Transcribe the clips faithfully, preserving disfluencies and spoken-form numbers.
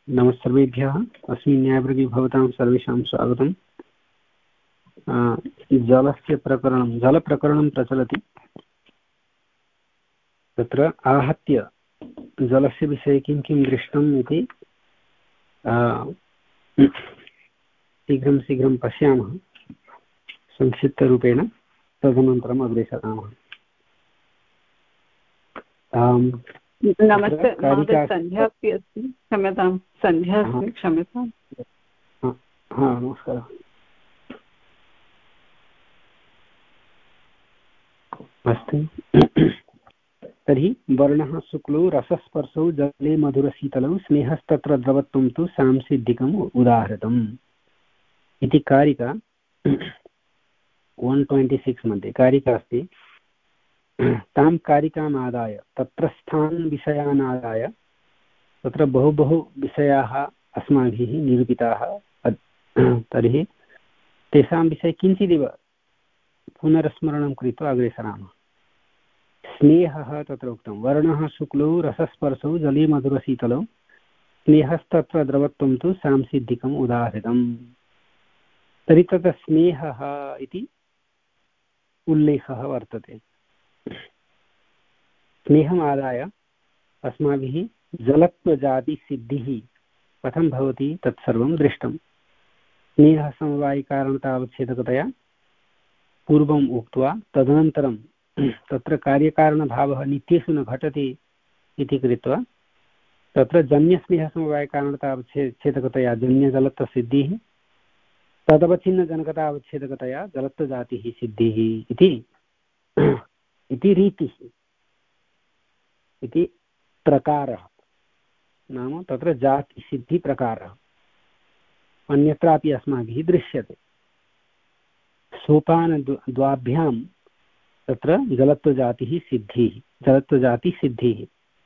नमस्सर्वेभ्यः। अस्मिन् न्यायवर्गे भवतां सर्वेषां स्वागतम्। जलस्य प्रकरणं जलप्रकरणं प्रचलति। तत्र आहत्य जलस्य विषये किं किं दृष्टम् इति शीघ्रं शीघ्रं पश्यामः संक्षिप्तरूपेण, तदनन्तरम् अग्रे सरामः। नमस्ते महोदय, सन्ध्या अपि अस्ति, क्षम्यतां सन्ध्या अस्ति, क्षम्यताम्। हा नमस्कारः। अस्तु, तर्हि वर्णः शुक्लौ रसस्पर्शौ जले मधुरशीतलौ स्नेहस्तत्र द्रवत्वं तु सांसिद्धिकम् उदाहृतम् इति कारिका वन् ट्वेण्टि सिक्स् मध्ये कारिका अस्ति। तां कारिकाम् आदाय तत्रस्थान् विषयान् आदाय तत्र बहु बहु विषयाः अस्माभिः निरूपिताः। तर्हि तेषां विषये किञ्चिदिव पुनर्स्मरणं कृत्वा अग्रे सरामः। स्नेहः तत्र उक्तं, वर्णः शुक्लौ रसस्पर्शौ जले मधुरशीतलौ स्नेहस्तत्र द्रवत्वं तु सांसिद्धिकम् उदाहृतम्। तर्हि तत्र स्नेहः इति उल्लेखः वर्तते। स्नेहम् आदाय अस्माभिः जलत्वजातिसिद्धिः कथं भवति तत्सर्वं दृष्टं। स्नेहसमवायिकारणतावच्छेदकतया पूर्वम् उक्त्वा तदनन्तरं तत्र कार्यकारणभावः नित्येषु न घटति इति कृत्वा तत्र जन्यस्नेहसमवायकारणतावच्छेदकतया जन्यजलत्वसिद्धिः, तदवच्छिन्नजनकतावच्छेदकतया जलत्वजातिः सिद्धिः इति इति रीतिः, इति प्रकारः। नाम तत्र जातिसिद्धिप्रकारः अन्यत्रापि अस्माभिः दृश्यते। सोपानद्वाभ्यां तत्र जलत्वजातिः सिद्धिः जलत्वजातिसिद्धिः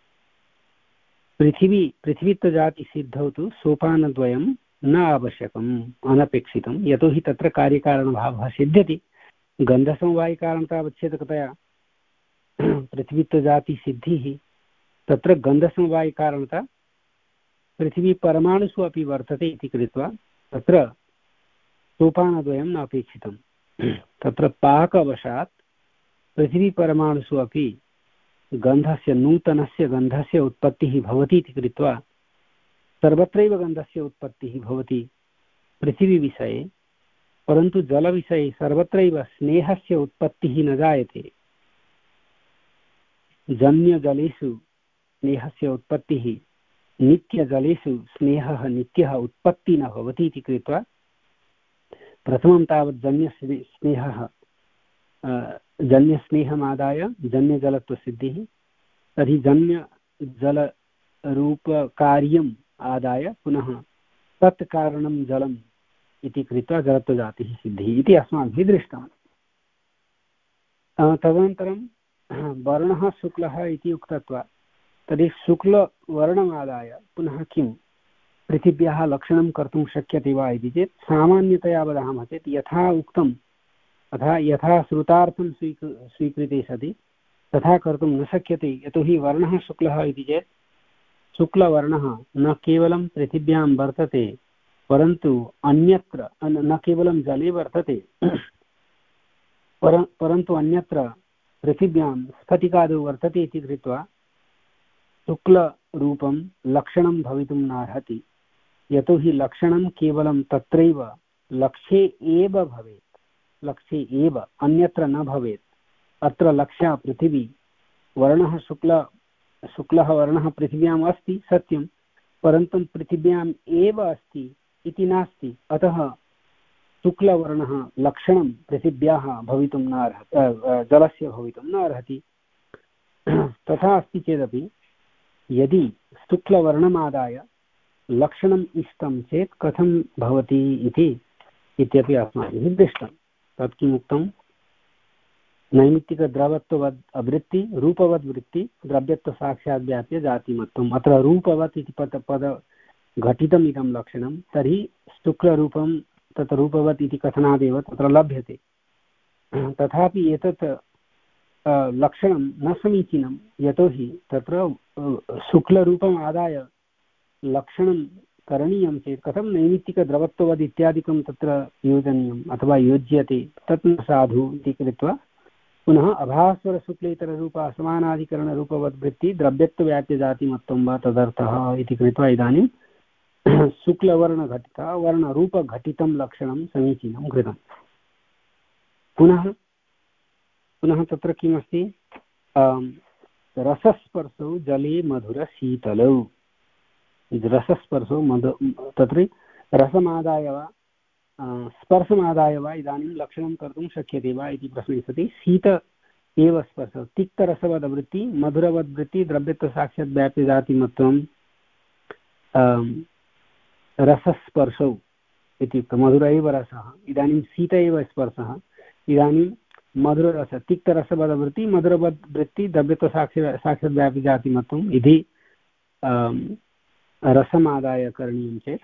पृथिवी पृथिवीत्वजातिसिद्धौ तु सोपानद्वयं न आवश्यकम्, अनपेक्षितं, यतोहि तत्र कार्यकारणभावः सिद्ध्यति। गन्धसमवायिकारणतावच्छेदकतया पृथिवीत्वजातिसिद्धिः, तत्र गन्धसमवायिकारणता पृथिवीपरमाणुषु अपि वर्तते इति कृत्वा तत्र सोपानद्वयं न अपेक्षितं। तत्र पाकवशात् पृथिवीपरमाणुषु अपि गन्धस्य नूतनस्य गन्धस्य उत्पत्तिः भवति इति कृत्वा सर्वत्रैव गन्धस्य उत्पत्तिः भवति पृथिवीविषये, परन्तु जलविषये सर्वत्रैव स्नेहस्य उत्पत्तिः न जायते। जन्यजलेषु स्नेहस्य उत्पत्तिः, नित्यजलेषु स्नेहः नित्यः उत्पत्तिः न भवति इति कृत्वा प्रथमं तावत् जन्यस्नेहः जन्यस्नेहमादाय जन्यजलत्वसिद्धिः, तर्हि जन्यजलरूपकार्यम् आदाय पुनः तत् कारणं जलम् इति कृत्वा जलत्वजातिः सिद्धिः इति अस्माभिः दृष्टम्। तदनन्तरं वर्णः शुक्लः इति उक्तत्वात् तर्हि शुक्लवर्णमादाय पुनः किं पृथिव्याः लक्षणं कर्तुं शक्यते वा इति चेत् सामान्यतया वदामः चेत् यथा उक्तम् अतः यथा श्रुतार्थं स्वीकृ स्वीकृते सति तथा कर्तुं न शक्यते। यतोहि वर्णः शुक्लः इति चेत् शुक्लवर्णः न केवलं पृथिव्यां वर्तते, परन्तु अन्यत्र न केवलं जले वर्तते, पर परन्तु अन्यत्र पृथिव्यां स्फटिकादौ वर्तते इति कृत्वा शुक्लरूपं लक्षणं भवितुं नार्हति। यतोहि लक्षणं केवलं तत्रैव लक्ष्ये एव भवेत्, लक्ष्ये एव, अन्यत्र न भवेत्। अत्र लक्ष्या पृथिवी, वर्णः शुक्ल शुक्लः वर्णः पृथिव्याम् अस्ति सत्यं, परन्तु पृथिव्याम् एव अस्ति इति नास्ति। अतः शुक्लवर्णः लक्षणं पृथिव्याः भवितुं न अर्हति, जलस्य भवितुं न अर्हति। तथा अस्ति चेदपि यदि शुक्लवर्णमादाय लक्षणम् इष्टं चेत् कथं भवति इति इत्यपि अस्माभिः दृष्टं। तत् किमुक्तं, नैमित्तिकद्रवत्ववद् अवृत्ति रूपवद् वृत्ति द्रव्यत्वसाक्षात् व्याप्य जातिमत्वम्। अत्र रूपवत् इति पद पद घटितम् इदं लक्षणं, तर्हि शुक्लरूपं तत् रूपवत् इति कथनादेव तत्र लभ्यते। तथापि एतत् लक्षणं न समीचीनं, यतोहि तत्र शुक्लरूपम् आदाय लक्षणं करणीयं चेत् कथं नैमित्तिकद्रवत्ववद् इत्यादिकं तत्र योजनीयम् अथवा योज्यते तत् न साधु इति कृत्वा पुनः अभास्वरशुक्लेतररूप असमानाधिकरणरूपवद्वृत्ति द्रव्यत्वव्याप्यजातिमत्वं वा तदर्थः इति कृत्वा इदानीं शुक्लवर्णघटिता वर्णरूपघटितं लक्षणं समीचीनं कृतं। पुनः पुनः तत्र किमस्ति रसस्पर्शौ जले मधुरशीतलौ रसस्पर्शौ मधु तत्र रसमादाय वा स्पर्शमादाय वा इदानीं लक्षणं कर्तुं शक्यते वा इति प्रश्ने सति शीत एव स्पर्शः तिक्तरसवद्वृत्ति मधुरवद्वृत्ति द्रव्यत्वसाक्षाद्व्याप्यजातिमत्वं रसस्पर्शौ इत्युक्ते मधुर एव रसः इदानीं शीत एव स्पर्शः इदानीं मधुररस तिक्तरसवद्वृत्ति मधुरवद्वृत्ति द्रव्यत्वसाक्ष्य साक्षाद्व्याप्यजातिमत्वम् इति रसमादाय करणीयं चेत्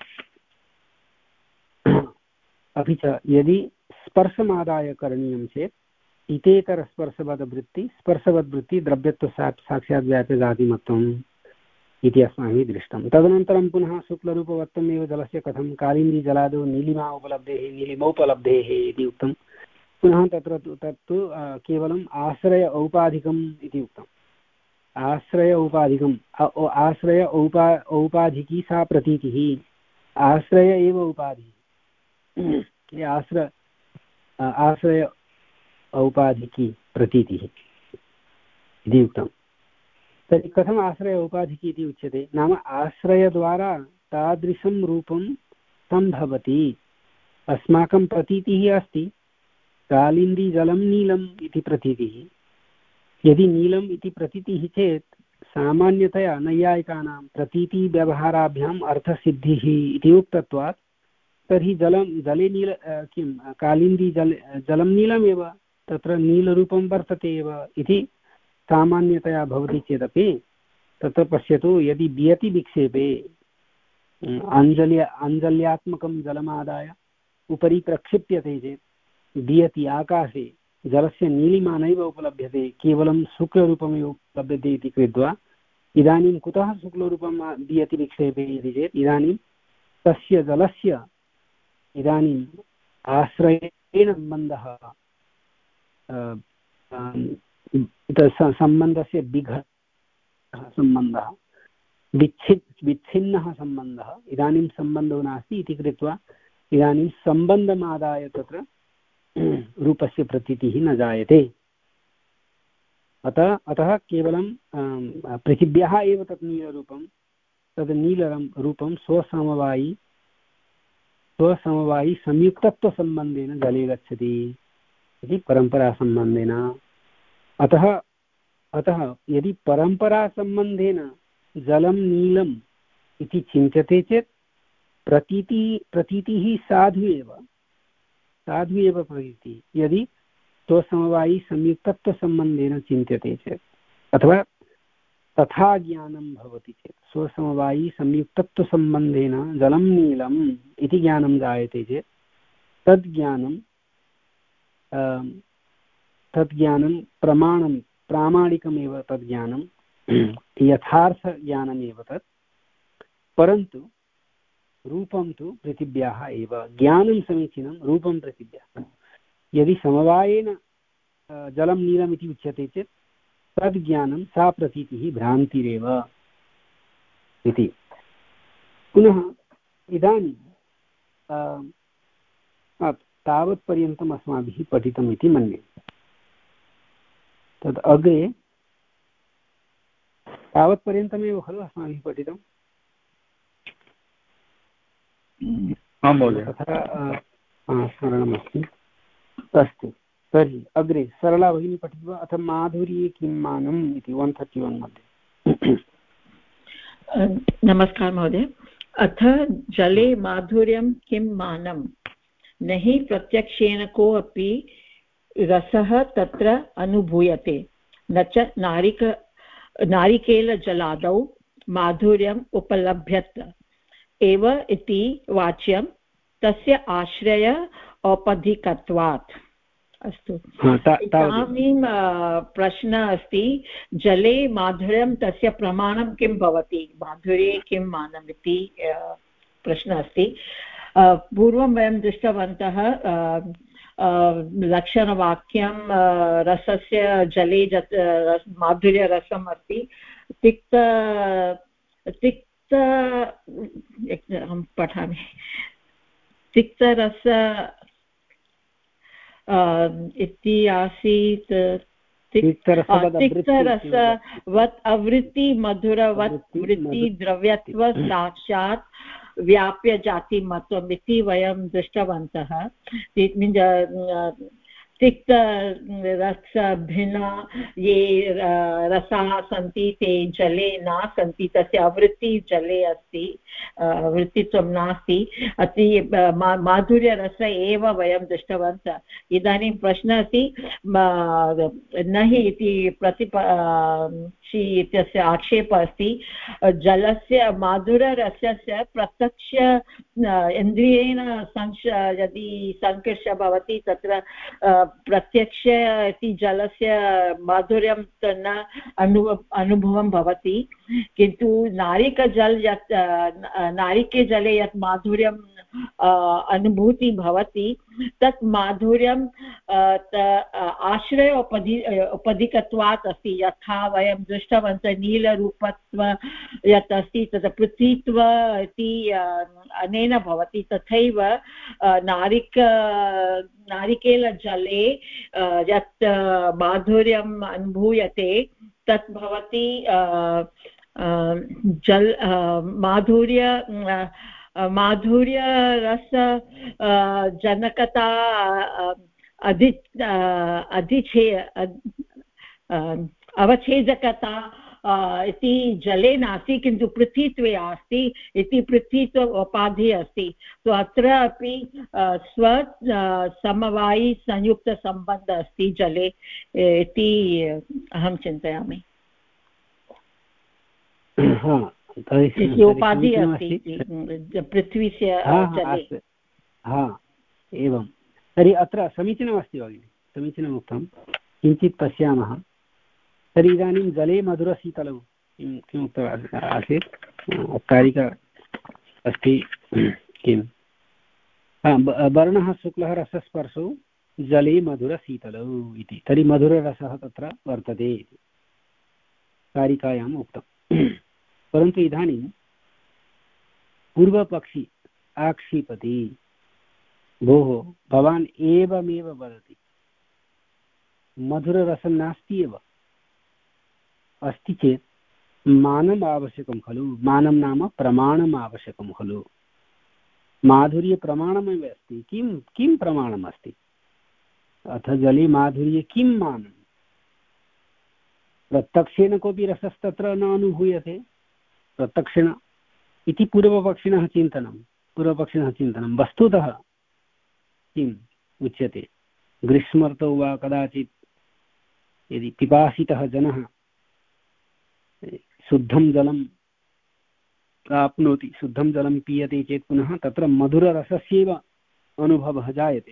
अपि च यदि स्पर्शमादाय करणीयं चेत् इतेतरस्पर्शवद्वृत्ति स्पर्शवद्वृत्ति द्रव्यत्वसाक्षाद्व्याप्यजातिमत्वम् इति अस्माभिः दृष्टं। तदनन्तरं पुनः शुक्लरूपवत्वम् एव जलस्य कथं कालिन्दीजलादौ नीलिमा उपलब्धेः नीलिमौपलब्धेः इति उक्तं। पुनः तत्र तत्तु केवलम् आश्रय औपाधिकम् इति उक्तम्। आश्रय औपाधिकम् आश्रय औपा औपाधिकी सा प्रतीतिः आश्रय एव उपाधिः आश्रय आश्रय औपाधिकी प्रतीतिः इति उक्तम्। तर्हि कथम् आश्रय औपाधिकी इति उच्यते नाम आश्रयद्वारा तादृशं रूपं सम्भवति। अस्माकं प्रतीतिः अस्ति कालिन्दीजलं नीलम् इति प्रतीतिः। यदि नीलम् इति प्रतीतिः चेत् सामान्यतया नैयायिकानां प्रतीतिव्यवहाराभ्याम् अर्थसिद्धिः इति उक्तत्वात् तर्हि जलं जले नील किं कालिन्दीजल जलं नीलमेव तत्र नीलरूपं वर्तते एव इति सामान्यतया भवति चेदपि तत्र पश्यतु यदि बियति विक्षेपे अञ्जल्य अञ्जल्यात्मकं जलमादाय उपरि प्रक्षिप्यते चेत् बियति आकाशे जलस्य नीलिमा नैव उपलभ्यते केवलं शुक्लरूपमेव उपलभ्यते इति कृत्वा इदानीं कुतः शुक्लरूपं बियति विक्षेपे इति चेत् इदानीं तस्य जलस्य इदानीम् आश्रयेण सम्बन्धः सम्बन्धस्य विघटः सम्बन्धः विच्छिन् विच्छिन्नः सम्बन्धः इदानीं सम्बन्धो नास्ति इति कृत्वा इदानीं सम्बन्धमादाय तत्र रूपस्य प्रतीतिः न जायते। अतः अतः केवलं पृथिव्याः एव तत् नीलरूपं तद् नीलं रूपं स्वसमवायि स्वसमवायि संयुक्तत्वसम्बन्धेन जले गच्छति इति परम्परासम्बन्धेन। अतः अतः यदि परम्परासम्बन्धेन जलं नीलम् इति चिन्त्यते चेत् प्रतीति प्रतीतिः साधु एव साधु एव प्रतीतिः। यदि स्वसमवायि संयुक्तत्वसम्बन्धेन चिन्त्यते चेत् अथवा तथा ज्ञानं भवति चेत् स्वसमवायि संयुक्तत्वसम्बन्धेन जलं नीलम् इति ज्ञानं जायते चेत् तद् ज्ञानं तद् ज्ञानं प्रमाणं प्रामाणिकमेव तद् ज्ञानं यथार्थज्ञानमेव तत्। परन्तु रूपं तु पृथिव्याः एव ज्ञानं समीचीनं रूपं पृथिव्याः। यदि समवायेन जलं नीलम् इति उच्यते चेत् तद् ज्ञानं सा प्रतीतिः भ्रान्तिरेव इति। पुनः इदानीं तावत्पर्यन्तम् अस्माभिः पठितम् इति मन्ये। तद् अग्रे तावत्पर्यन्तमेव खलु अस्माभिः पठितम्? आं महोदय। तथा स्मरणमस्ति। अस्तु तर्हि अग्रे सरला भगिनी पठित्वा अथ माधुर्ये किं मानम् इति वन् थर्टि वन् मध्ये। नमस्कार महोदय। अथ जले माधुर्यं किं मानं न हि प्रत्यक्षेन कोऽपि रसः तत्र अनुभूयते न च नारिक नारिकेलजलादौ माधुर्यम् उपलभ्यत एव इति वाच्यं तस्य आश्रय औपधिकत्वात्। अस्तु इदानीं प्रश्नः अस्ति जले माधुर्यं तस्य प्रमाणं किं भवति माधुर्ये किं मानम् इति प्रश्नः अस्ति। पूर्वं वयं दृष्टवन्तः लक्षणवाक्यं रसस्य जले जत् माधुर्यरसम् अस्ति, तिक्त तिक्त अहं पठामि। तिक्तरस इति आसीत्, तिक्तरसवत् अवृत्ति मधुरवत् वृत्ति द्रव्यत्व साक्षात् व्याप्य जातिमत्वम् इति वयं दृष्टवन्तः। तिक्त रस भिन्ना ये रसाः सन्ति ते जले न सन्ति, तस्य अवृत्ति जले अस्ति, वृत्तित्वं नास्ति। अति माधुर्यरस एव वयं दृष्टवन्तः। इदानीं प्रश्नः अस्ति न हि इति प्रतिपक्षी इत्यस्य आक्षेपः अस्ति, जलस्य माधुररसस्य प्रत्यक्ष इन्द्रियेण संश यदि सङ्कर्षः भवति तत्र प्रत्यक्ष इति जलस्य माधुर्यं न अनुभव अनुभवं भवति, किन्तु नारिकेलजल यत् नारिकेलजले यत् माधुर्यं अनुभूति भवति तत् माधुर्यं आश्रय उपधि उपधिकत्वात् अस्ति। यथा वयं दृष्टवन्तः नीलरूपत्व यत् अस्ति तत् पृथ्वीत्व इति अनेन भवति, तथैव नारिक नारिकेलजले यत् माधुर्यम् अनुभूयते तत् भवति जल माधुर्य माधुर्यरस जनकता अधि अधिछे अवच्छेदकता इति जले नास्ति, किन्तु पृथ्वीत्वे अस्ति इति पृथ्वीत्व उपाधिः अस्ति। तो अत्र अपि स्व समवायि संयुक्तसम्बन्धः अस्ति जले इति अहं चिन्तयामि। उपाधिः अस्ति पृथ्वीस्य जले। हा एवं तर्हि अत्र समीचीनमस्ति भगिनि, समीचीनम् उक्तं। किञ्चित् पश्यामः। तर्हि इदानीं जले मधुरशीतलौ किं किम् उक्तवान् आसीत्? तारिका अस्ति किं वर्णः शुक्लः रसस्पर्शौ जले मधुरशीतलौ इति। तर्हि मधुररसः तत्र वर्तते इति कारिकायाम् उक्तम्। परन्तु इदानीं पूर्वपक्षी आक्षिपति, भोः भवान् एवमेव वदति मधुररसं नास्ति एव, अस्ति चेत् मानम् आवश्यकं खलु। मानं नाम प्रमाणम् आवश्यकं खलु। माधुर्यप्रमाणमेव अस्ति। किं किं प्रमाणम् अस्ति? अथ जले माधुर्ये किं मानं? प्रत्यक्षेन कोऽपि रसस्तत्र न अनुभूयते। प्रत्यक्षेण इति पूर्वपक्षिणः चिन्तनं पूर्वपक्षिणः चिन्तनं वस्तुतः किम् उच्यते? ग्रीष्मर्तौ वा कदाचित् यदि पिपासितः जनः शुद्धं जलं प्राप्नोति, शुद्धं जलं पीयते चेत् पुनः तत्र मधुररसस्यैव अनुभवः जायते।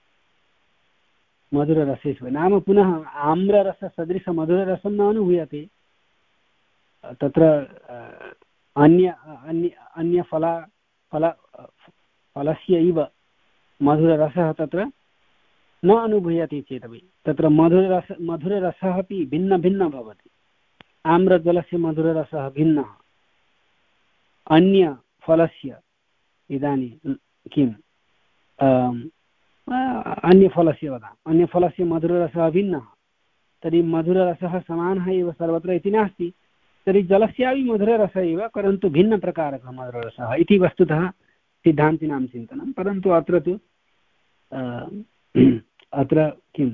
मधुररसेषु नाम पुनः आम्ररससदृशमधुररसं न अनुभूयते। तत्र अन्य अन्य अन्यफला फल फलस्य इव मधुररसः तत्र न अनुभूयते चेदपि तत्र मधुररस मधुररसः अपि भिन्नभिन्नः भवति। आम्रजलस्य मधुररसः भिन्नः, अन्यफलस्य इदानीं किम् अन्यफलस्य वदामि, अन्यफलस्य मधुररसः भिन्नः। तर्हि मधुररसः समानः एव सर्वत्र इति नास्ति। तर्हि जलस्यापि मधुररसः एव, परन्तु भिन्नप्रकारकः मधुररसः इति वस्तुतः सिद्धान्तिनां चिन्तनं। परन्तु अत्र तु अत्र किं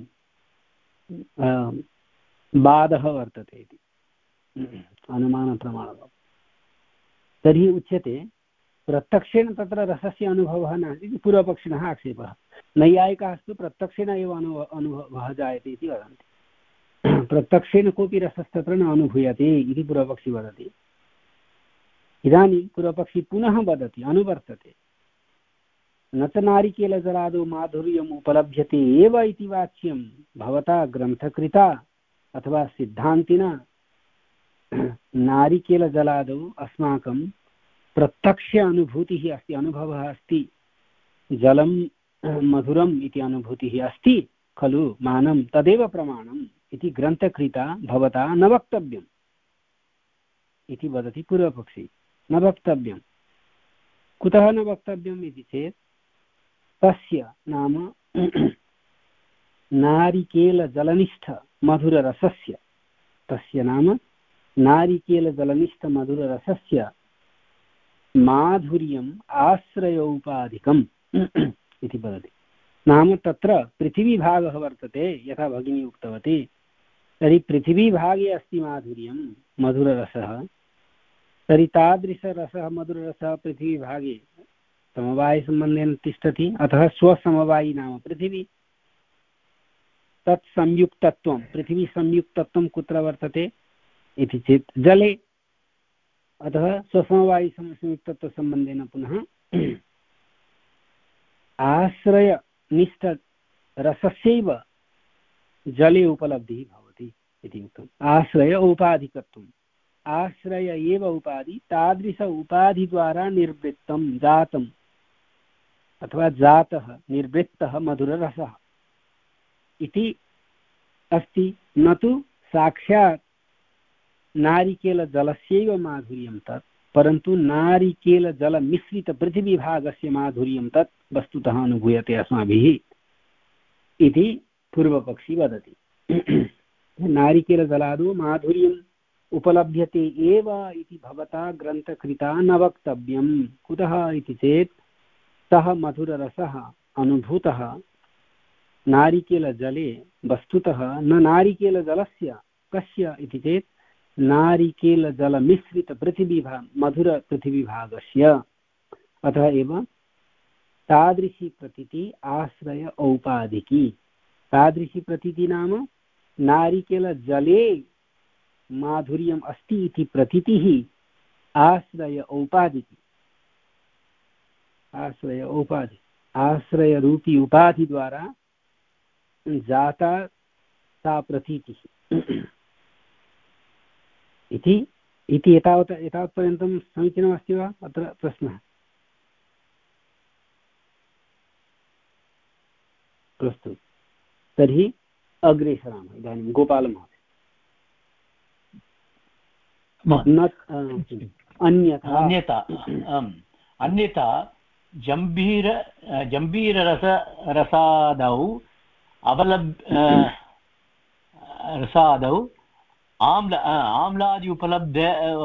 वादः वर्तते इति अनुमानप्रमाणः। तर्हि उच्यते प्रत्यक्षेण तत्र रसस्य अनुभवः नास्ति इति पूर्वपक्षिणः आक्षेपः। नैयायिकाः तु प्रत्यक्षेण एव अनुभव अनुभवः जायते इति वदन्ति। प्रत्यक्षेण कोऽपि रसस्तत्र न अनुभूयते इति पूर्वपक्षी वदति। इदानीं पूर्वपक्षी पुनः वदति, अनुवर्तते, न च नारिकेलजलादौ माधुर्यम् उपलभ्यते एव इति वाच्यं भवता ग्रन्थकृता अथवा सिद्धान्तिना। नारिकेलजलादौ अस्माकं प्रत्यक्ष अनुभूतिः अस्ति, अनुभवः अस्ति, जलं मधुरम् इति अनुभूतिः अस्ति खलु मानं, तदेव प्रमाणम् इति ग्रन्थकृता भवता न वक्तव्यम् इति वदति पूर्वपक्षी। न वक्तव्यं, कुतः न वक्तव्यम् इति चेत् तस्य नाम नारिकेलजलनिष्ठ मधुररसस्य, तस्य नाम नारिकेलजलनिष्ठमधुररसस्य माधुर्यम् आश्रयोपाधिकम् इति वदति। नाम तत्र पृथिवीभागः वर्तते, यथा भगिनी उक्तवती, तर्हि पृथिवीभागे अस्ति माधुर्यं मधुररसः, तर्हि तादृशरसः मधुररसः पृथिवीभागे समवायसम्बन्धेन तिष्ठति, अतः स्वसमवायी नाम पृथिवी। तत् संयुक्तत्वं, पृथिवी संयुक्तत्वं कुत्र वर्तते इति चेत् जले, अतः स्वसमवायी संयुक्तत्वसम्बन्धेन पुनः आश्रयनिष्ठरसस्यैव जले उपलब्धिः भवति इति उक्तम्। आश्रय औपाधिकत्वम्, आश्रय एव उपाधि, तादृश उपाधिद्वारा निर्वृत्तं जातम् अथवा जातः निर्वृत्तः मधुररसः इति अस्ति, न तु साक्षात् नारिकेलजलस्यैव माधुर्यं तत्, परन्तु नारिकेलजलमिश्रितपृथिवीभागस्य माधुर्यं तत् वस्तुतः अनुभूयते अस्माभिः इति पूर्वपक्षी वदति। नारिकेलजलादौ माधुर्यम् उपलभ्यते एव इति भवता ग्रन्थकृता न वक्तव्यं। कुतः इति चेत् सः मधुररसः अनुभूतः नारिकेलजले वस्तुतः न नारिकेलजलस्य, कस्य इति चेत् नारिकेलजलमिश्रितपृथिवीभाग मधुरपृथिवीभागस्य। अतः एव तादृशी प्रतीति आश्रय औपाधिकी। तादृशी प्रतीति नाम नारिकेलजले माधुर्यम् अस्ति इति प्रतीतिः आश्रय औपाधिकी। आश्रय औपाधि, आश्रयरूपी उपाधिद्वारा जाता सा प्रतीतिः इति इति एतावत् एतावत्पर्यन्तं समीचीनमस्ति वा? अत्र प्रश्नः अस्तु, तर्हि अग्रे सरामः। इदानीं गोपालमहोदय। अन्यथा अन्यथा अन्यथा जम्बीर जम्बीररस रसादौ अवलब् रसादौ आम्ल आम्लादि उपलब्ध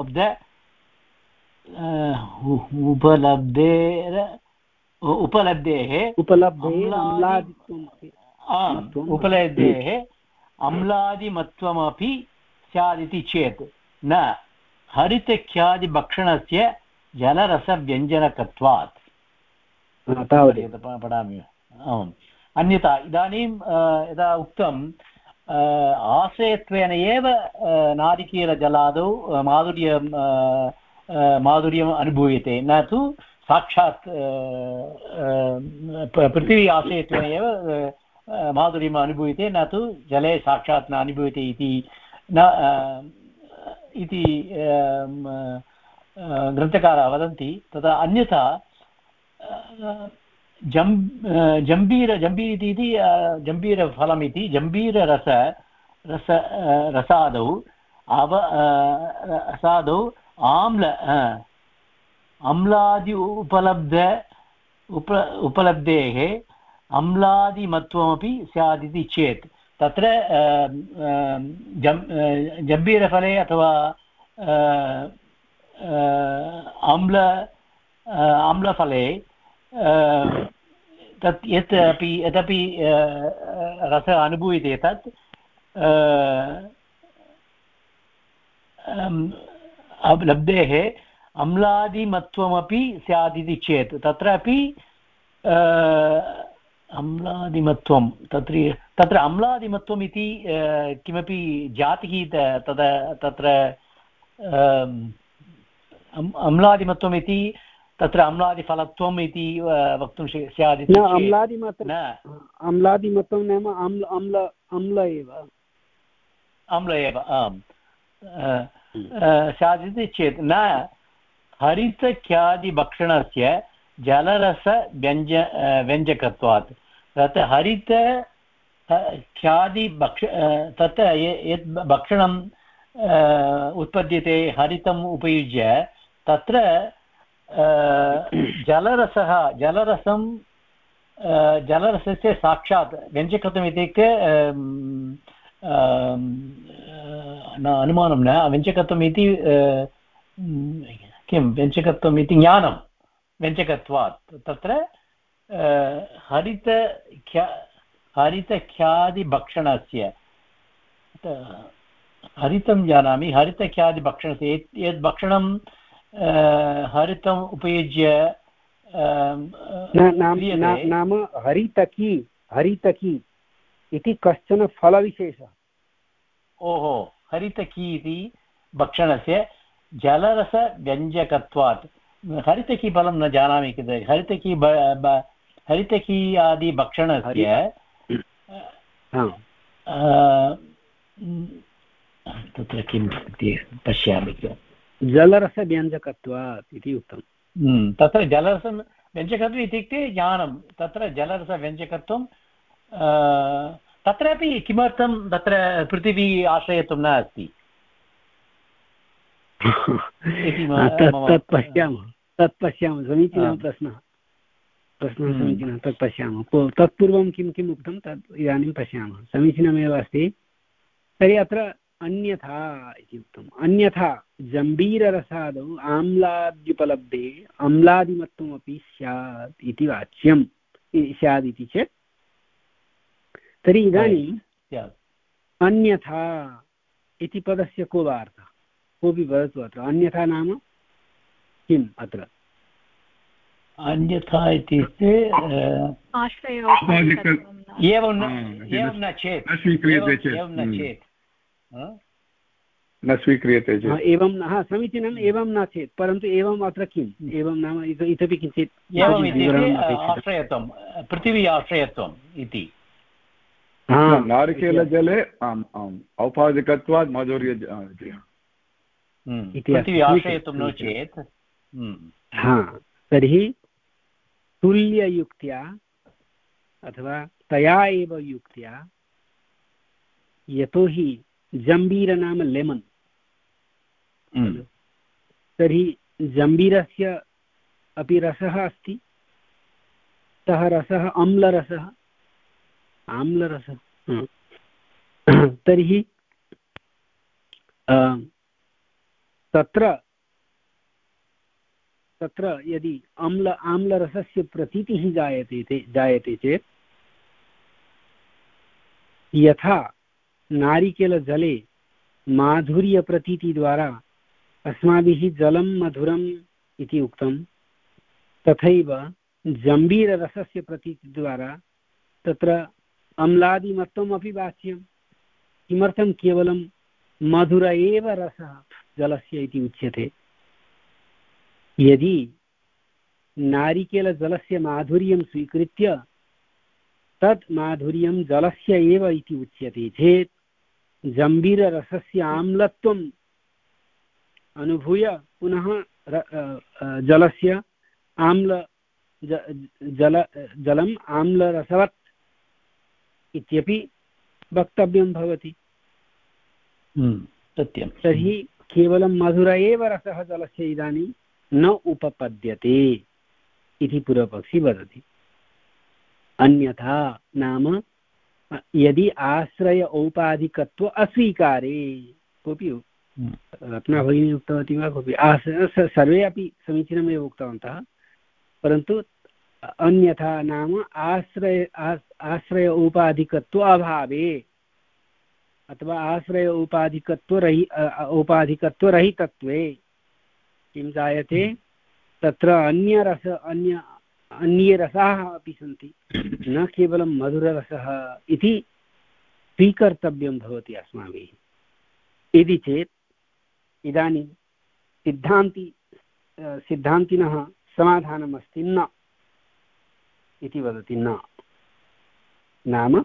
उपलब्धेर उपलब्धेः उपलब्धेः अम्लादिमत्वमपि स्यादिति चेत् न हरितख्यादिभक्षणस्य जलरसव्यञ्जनकत्वात्। पठामि। आम्। अन्यथा इदानीं यदा उक्तं आश्रयत्वेन एव नारिकेलजलादौ माधुर्यं माधुर्यम् अनुभूयते, न तु साक्षात् पृथिवी आश्रयत्वेन एव माधुर्यम् अनुभूयते, न तु जले साक्षात् न अनुभूयते इति न इति ग्रन्थकारः वदन्ति। तदा अन्यथा जम् जम्बीर जम्बीर इति जम्बीरफलमिति जम्बीररस रस रसादौ अव रसादौ आम्ल अम्लादि उपलब्ध उप उपलब्धेः अम्लादिमत्वमपि स्यादिति चेत् तत्र जम्बीरफले अथवा आम्ल आम्लफले तत् यत् अपि यदपि रस अनुभूयते तत् लब्धेः अम्लादिमत्वमपि स्यादिति चेत् तत्रापि अम्लादिमत्वं तत्र तत्र अम्लादिमत्वम् इति किमपि जातिः तदा तत्र अम्लादिमत्वम् इति तत्र अम्लादिफलत्वम् इति वक्तुं स्यादिति चेत् अम्लादिमत्वं अम्लादिमत्वं नाम अम्ल अम्ल अम्ल एव अम्ल एव आम् स्यादिति चेत् न हरितख्यादिभक्षणस्य जलरसव्यञ्ज व्यञ्जकत्वात् तत् हरित ख्यादिभक्ष तत् यत् भक्षणं उत्पद्यते हरितम् उपयुज्य तत्र जलरसः जलरसं जलरसस्य साक्षात् व्यञ्जकत्वम् इत्युक्ते न अनुमानं न व्यञ्जकत्वम् इति किं व्यञ्जकत्वम् इति ज्ञानं व्यञ्जकत्वात् तत्र हरितख्या हरितख्यादिभक्षणस्य हरितं जानामि हरितख्यादिभक्षणस्य यत् भक्षणं हरितम् उपयुज्य नाम हरितकी हरितकी इति कश्चन फलविशेषः। ओहो हरितकी इति भक्षणस्य जलरसव्यञ्जकत्वात् हरितकी फलं न जानामि किल हरितकी हरितकी आदि भक्षणस्य तत्र किं पश्यामि जलरसव्यञ्जकत्वात् इति उक्तं। तत्र जलरसं व्यञ्जकत्वम् इत्युक्ते ज्ञानं तत्र जलरसव्यञ्जकत्वं तत्रापि किमर्थं तत्र पृथिवी आश्रयत्वं न अस्ति तत् पश्यामः तत् पश्यामः समीचीनः प्रश्नः प्रश्नः समीचीनः तत् पश्यामः। तत्पूर्वं किं किम् उक्तं तत् इदानीं पश्यामः। समीचीनमेव अस्ति। तर्हि अत्र अन्यथा इति उक्तम्। अन्यथा जम्बीररसादौ आम्लाद्युपलब्धे अम्लादिमत्वमपि स्यात् इति वाच्यं स्यात् इति चेत् तर्हि इदानीम् अन्यथा इति पदस्य को वा अर्थः कोऽपि वदतु। अत्र अन्यथा नाम किम्? अत्र अन्यथा इत्युक्ते एवं न चेत् एवं न चेत् न स्वीक्रियते चेत् एवं न समीचीनम् एवं न चेत् परन्तु एवं अत्र किम् एवं नाम इतोपि किञ्चित् एवम् इत्युक्ते आश्रयत्वं पृथिवी आश्रयत्वम् इति नारिकेलजले आम् आम् औपाधिकत्वात् माधुर्य पृथिवी आश्रयत्वं नो चेत् तर्हि तुल्ययुक्त्या अथवा तया एव युक्त्या यतोहि जम्बीर नाम लेमन् तर्हि जम्बीरस्य अपि रसः अस्ति। सः रसः अम्लरसः आम्लरसः तर्हि तत्र तत्र यदि अम्ल आम्लरसस्य प्रतीतिः जायते जायते चेत् यथा नारिकेलजले माधुर्यप्रतीतिद्वारा अस्माभिः जलं मधुरम् इति उक्तं तथैव जम्बीररसस्य प्रतीतिद्वारा तत्र अम्लादिमत्वम् अपि वाच्यं। किमर्थं? केवलं मधुर एव रसः जलस्य इति उच्यते। यदि नारिकेलजलस्य माधुर्यं स्वीकृत्य तत् माधुर्यं जलस्य एव इति उच्यते चेत् जम्बीररसस्य आम्लत्वम् अनुभूय पुनः जलस्य आम्ल जल जलम् आम्लरसवत् इत्यपि वक्तव्यं भवति। सत्यं। तर्हि केवलं मधुर एव रसः जलस्य इदानीं न उपपद्यते इति पूर्वपक्षी वदति। अन्यथा नाम यदि आश्रय औपाधिकत्व अस्वीकारे कोऽपि रत्ना भगिनी उक्तवती वा कोऽपि आश्रय सर्वे अपि समीचीनमेव उक्तवन्तः परन्तु अन्यथा नाम आश्रय आश्रय औपाधिकत्व अभावे अथवा आश्रय औपाधिकत्वरहि औपाधिकत्वरहितत्वे किं जायते तत्र अन्यरस अन्य अन्ये रसाः अपि सन्ति न केवलं मधुररसः इति स्वीकर्तव्यं भवति अस्माभिः। इति चेत् इदानीं सिद्धान्ति सिद्धान्तिनः समाधानमस्ति न इति वदति। न नाम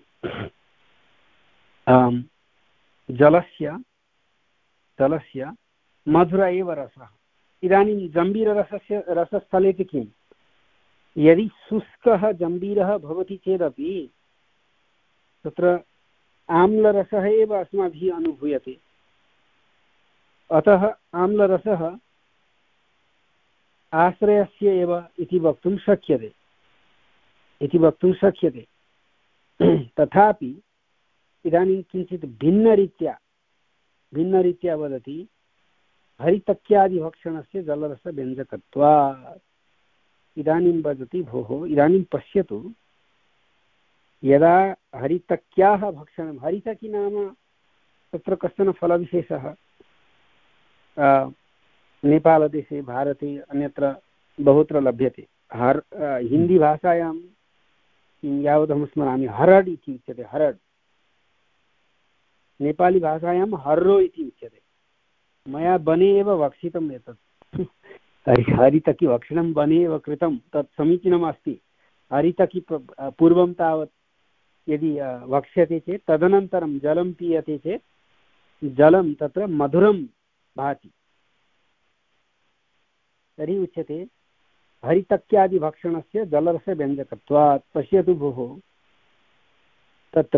जलस्य जलस्य मधुर एव रसः इदानीं जम्बीररसस्य रसस्थले तु किं, यदि शुष्कः जम्बीरः भवति चेदपि तत्र आम्लरसः एव अस्माभिः अनुभूयते। अतः आम्लरसः आश्रयस्य एव इति वक्तुं शक्यते इति वक्तुं शक्यते तथापि इदानीं किञ्चित् भिन्नरीत्या भिन्नरीत्या वदति हरितक्यादिभक्षणस्य जलरसव्यञ्जकत्वात्। इदानीं वदति भोः इदानीं पश्यतु, यदा हरितक्याः भक्षणं, हरितकी नाम तत्र कश्चन फलविशेषः नेपालदेशे, भारते, अन्यत्र बहुत्र लभ्यते। हर् हिन्दीभाषायां यावदहं स्मरामि हरड् इति उच्यते, हरड्। नेपालीभाषायां हर्रो इति उच्यते। मया वने एव वक्षितम् एतत् हरितकी भक्षणं वने एव कृतं, तत् समीचीनम् अस्ति। हरितकी पूर्वं तावत् यदि वक्ष्यते चेत् तदनन्तरं जलं पीयते चेत् जलं तत्र मधुरं भाति, तर्हि उच्यते हरितक्यादिभक्षणस्य जलरसव्यञ्जकत्वात्। पश्यतु भोः, तत्र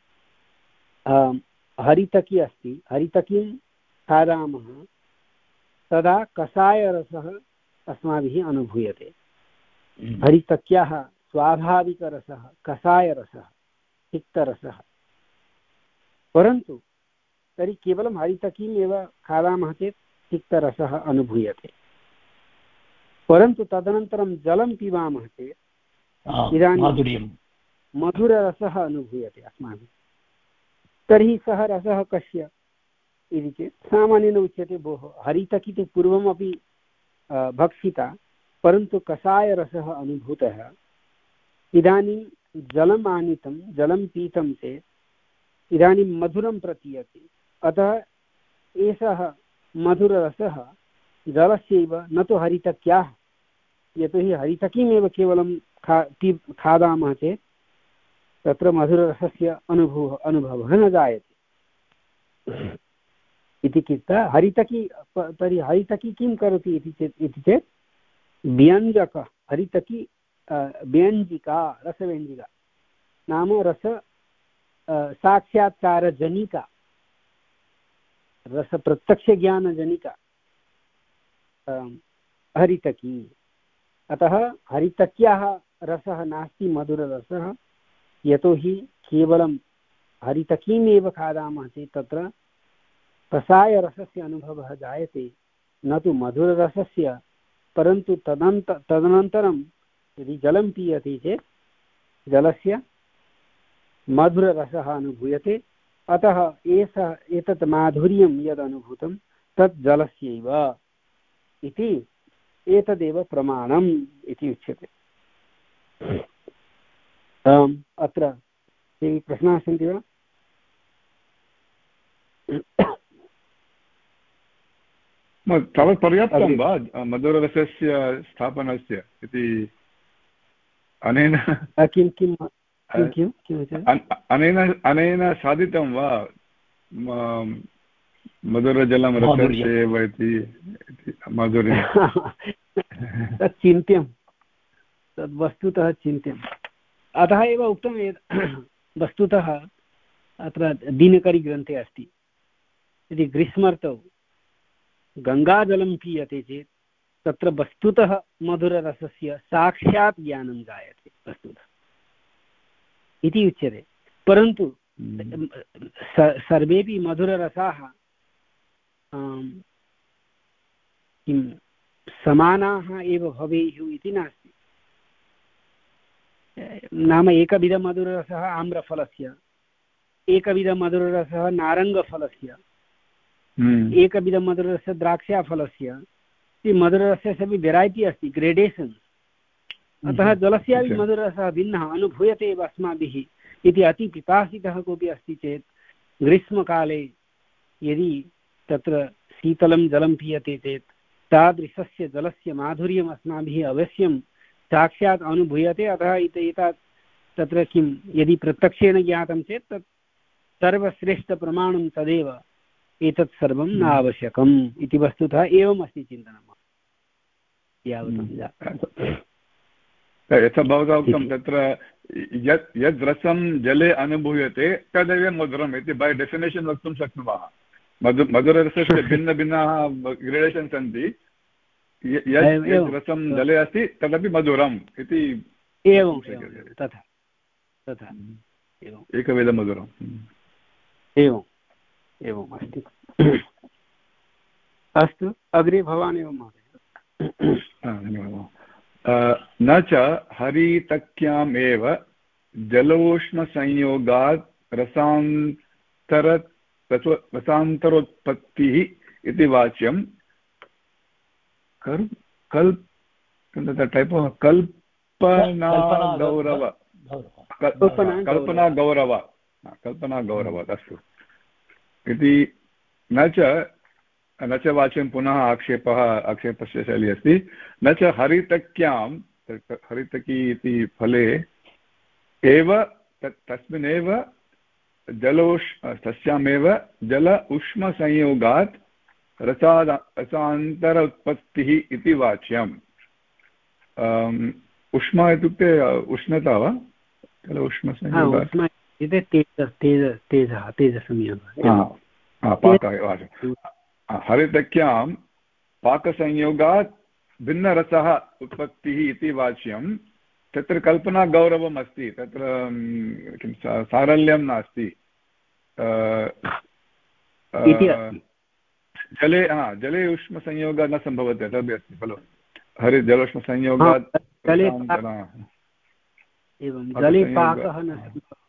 हरितकी अस्ति, हरितकीं खादामः तदा कषायरसः अस्माभिः अनुभूयते। हरितक्याः स्वाभाविकरसः कषायरसः, तिक्तरसः। परन्तु तर्हि केवलं हरितकीम् एव खादामः चेत् तिक्तरसः अनुभूयते, परन्तु तदनन्तरं जलं पिबामः चेत् इदानीं मधुररसः अनुभूयते अस्माभिः। तर्हि सः रसः कस्य इति चेत् सामान्येन उच्यते भोः हरितकी तु पूर्वमपि भक्षिता, परन्तु कषायरसः अनुभूतः। इदानीं जलम् आनीतं, जलं पीतं चेत् इदानीं मधुरं प्रतीयते। अतः एषः मधुररसः जलस्यैव, न तु हरितक्याः। यतोहि हरितकीमेव केवलं खा पी खादामः चेत् तत्र मधुररसस्य अनुभवः अनुभवः न जायते इति कृत्वा हरितकी। तर्हि हरितकी किं करोति इति चेत् इति चेत् व्यञ्जक, हरितकी व्यञ्जिका, रसव्यञ्जिका नाम रस साक्षात्कारजनिका, रसप्रत्यक्षज्ञानजनिका हरितकी। अतः हरितक्याः रसः नास्ति मधुररसः, यतोहि केवलं हरितकीमेव खादामः चेत् तत्र कषायरसस्य अनुभवः जायते, न तु मधुररसस्य। परन्तु तदन्त तदनन्तरं यदि जलं पीयते चेत् जलस्य मधुररसः अनुभूयते। अतः एषः एतत् माधुर्यं यद् अनुभूतं तत् जलस्यैव इति, एतदेव प्रमाणम् इति उच्यते। अत्र के प्रश्नाः सन्ति वा? तावत् पर्याप्तं वा मधुररसस्य स्थापनस्य इति? अनेन किं किं किं किं अनेन अनेन साधितं वा मधुरजलं रसस्य एव इति माधुर्यं? तत् चिन्त्यं, तद् वस्तुतः चिन्त्यम्। अतः एव उक्तं यत् वस्तुतः अत्र दिनकरीग्रन्थे अस्ति, यदि ग्रीष्मर्तौ गङ्गाजलं पीयते चेत् तत्र वस्तुतः मधुररसस्य साक्षात् ज्ञानं जायते वस्तुतः इति उच्यते। परन्तु सर्वेपि मधुररसाः किं समानाः एव भवेयुः इति नास्ति। नाम एकविधमधुररसः आम्रफलस्य, एकविधमधुररसः नारङ्गफलस्य, एकविधमधुररसः द्राक्षाफलस्य। मधुररसस्य अपि वेरैटि अस्ति, ग्रेडेशन्स्। अतः जलस्यापि मधुररसः भिन्नः अनुभूयते एव अस्माभिः इति। अतिपिपासितः कोऽपि अस्ति चेत् ग्रीष्मकाले यदि तत्र शीतलं जलं पीयते चेत् तादृशस्य जलस्य माधुर्यम् अस्माभिः अवश्यं साक्षात् अनुभूयते। अतः एतत् तत्र किं यदि प्रत्यक्षेण ज्ञातं चेत् तत् सर्वश्रेष्ठप्रमाणं तदेव, एतत् सर्वं न आवश्यकम् इति वस्तुतः एवमस्ति चिन्तनम्। यथा भवता उक्तं तत्र यत् यद् रसं जले अनुभूयते तदेव मधुरम् इति बै डेफिनेशन् वक्तुं शक्नुमः। मधु मधुररसस्य भिन्नभिन्नाः ग्रेडेशन् सन्ति। यत् यत् रसं जले अस्ति तदपि मधुरम् इति एवं तथा तथा एकविधमधुरम् एवं एवम् अस्ति। अस्तु अग्रे भवान् एव महोदय। न च हरितक्याम् एव जलोष्णसंयोगात् रसान्तर रसान्तरोत्पत्तिः इति वाच्यं। कल्प टैप् ऑफ कल्पना गौरव कल्पना गौरव कल्पना गौरव अस्तु इति न च न च वाच्यं पुनः आक्षेपः आक्षेपस्य शैली अस्ति। न च हरितक्यां हरितकी इति फले एव तस्मिन्नेव जलोष् तस्यामेव जल उष्णसंयोगात् रसाद रसान्तर उत्पत्तिः इति वाच्यम्। उष्मा इत्युक्ते उष्णता वा जल उष्णसंयोगात् हरितक्यां पाकसंयोगात् भिन्नरसः उत्पत्तिः इति वाच्यं। तत्र कल्पनागौरवम् अस्ति, तत्र किं सारल्यं नास्ति। जले हा जले उष्णसंयोगः न सम्भवति तदपि अस्ति खलु। हरि जलोष्णसंयोगात् एवं जले पाकः न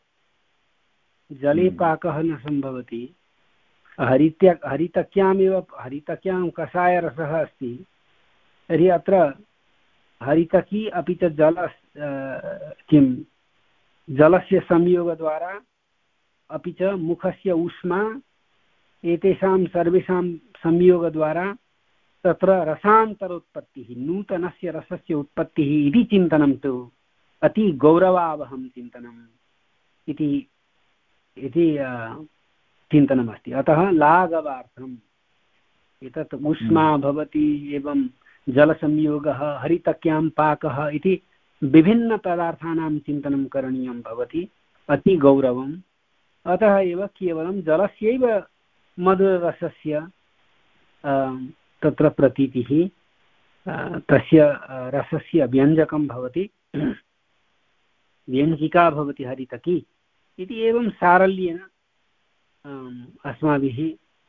जले पाकः न सम्भवति। हरित्य हरितक्यामेव हरितक्यां कषायरसः अस्ति तर्हि अत्र हरितकी अपि च जल किं जलस्य संयोगद्वारा अपि च मुखस्य उष्मा एतेषां सर्वेषां संयोगद्वारा तत्र रसान्तरोत्पत्तिः नूतनस्य रसस्य उत्पत्तिः इति चिन्तनं तु अति गौरवावहं चिन्तनम् इति इति चिन्तनमस्ति। अतः लाघवार्थम् एतत् उष्मा भवति एवं जलसंयोगः हरितक्यां पाकः इति विभिन्नपदार्थानां चिन्तनं करणीयं भवति अति गौरवम्। अतः एव केवलं जलस्यैव मधुररसस्य तत्र प्रतीतिः तस्य रसस्य व्यञ्जकं भवति व्यञ्जिका भवति हरितकी इति एवं सारल्येन अस्माभिः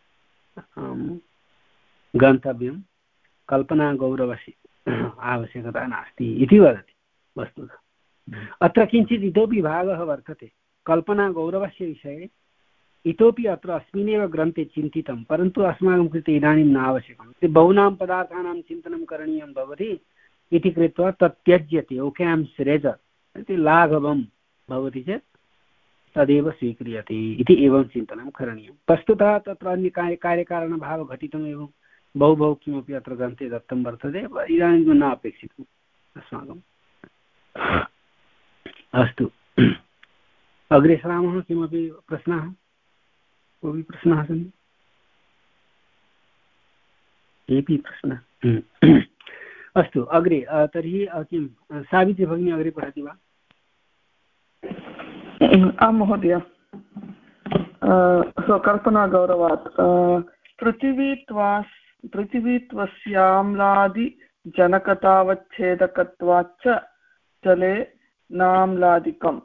गन्तव्यं। कल्पनागौरवस्य आवश्यकता नास्ति इति वदति वस्तुतः। अत्र किञ्चित् इतोपि भागः वर्तते कल्पनागौरवस्य विषये। इतोपि अत्र अस्मिन्नेव ग्रन्थे चिन्तितं, परन्तु अस्माकं कृते इदानीं न आवश्यकं। बहूनां पदार्थानां चिन्तनं करणीयं भवति इति कृत्वा तत् त्यज्यते। ओकेम्स् रेजर् इति लाघवं भवति चेत् तदेव स्वीक्रियते इति एवं चिन्तनं करणीयं। वस्तुतः तत्र अन्य कार्यकारणभावः घटितमेव बहु बहु किमपि अत्र ग्रन्थे दत्तं वर्तते, इदानीं न अपेक्षितम् अस्माकम्। अस्तु अग्रे सरामः। किमपि प्रश्नाः कोऽपि प्रश्नाः सन्ति? केऽपि प्रश्नाः? अस्तु अग्रे तर्हि किं सावित्री भगिनी अग्रे पठति वा? आं महोदय। कल्पनागौरवात् पृथिवीत्वा पृथिवीत्वस्याम्लादिजनकतावच्छेदकत्वाच्च जले नाम्लादिकम्।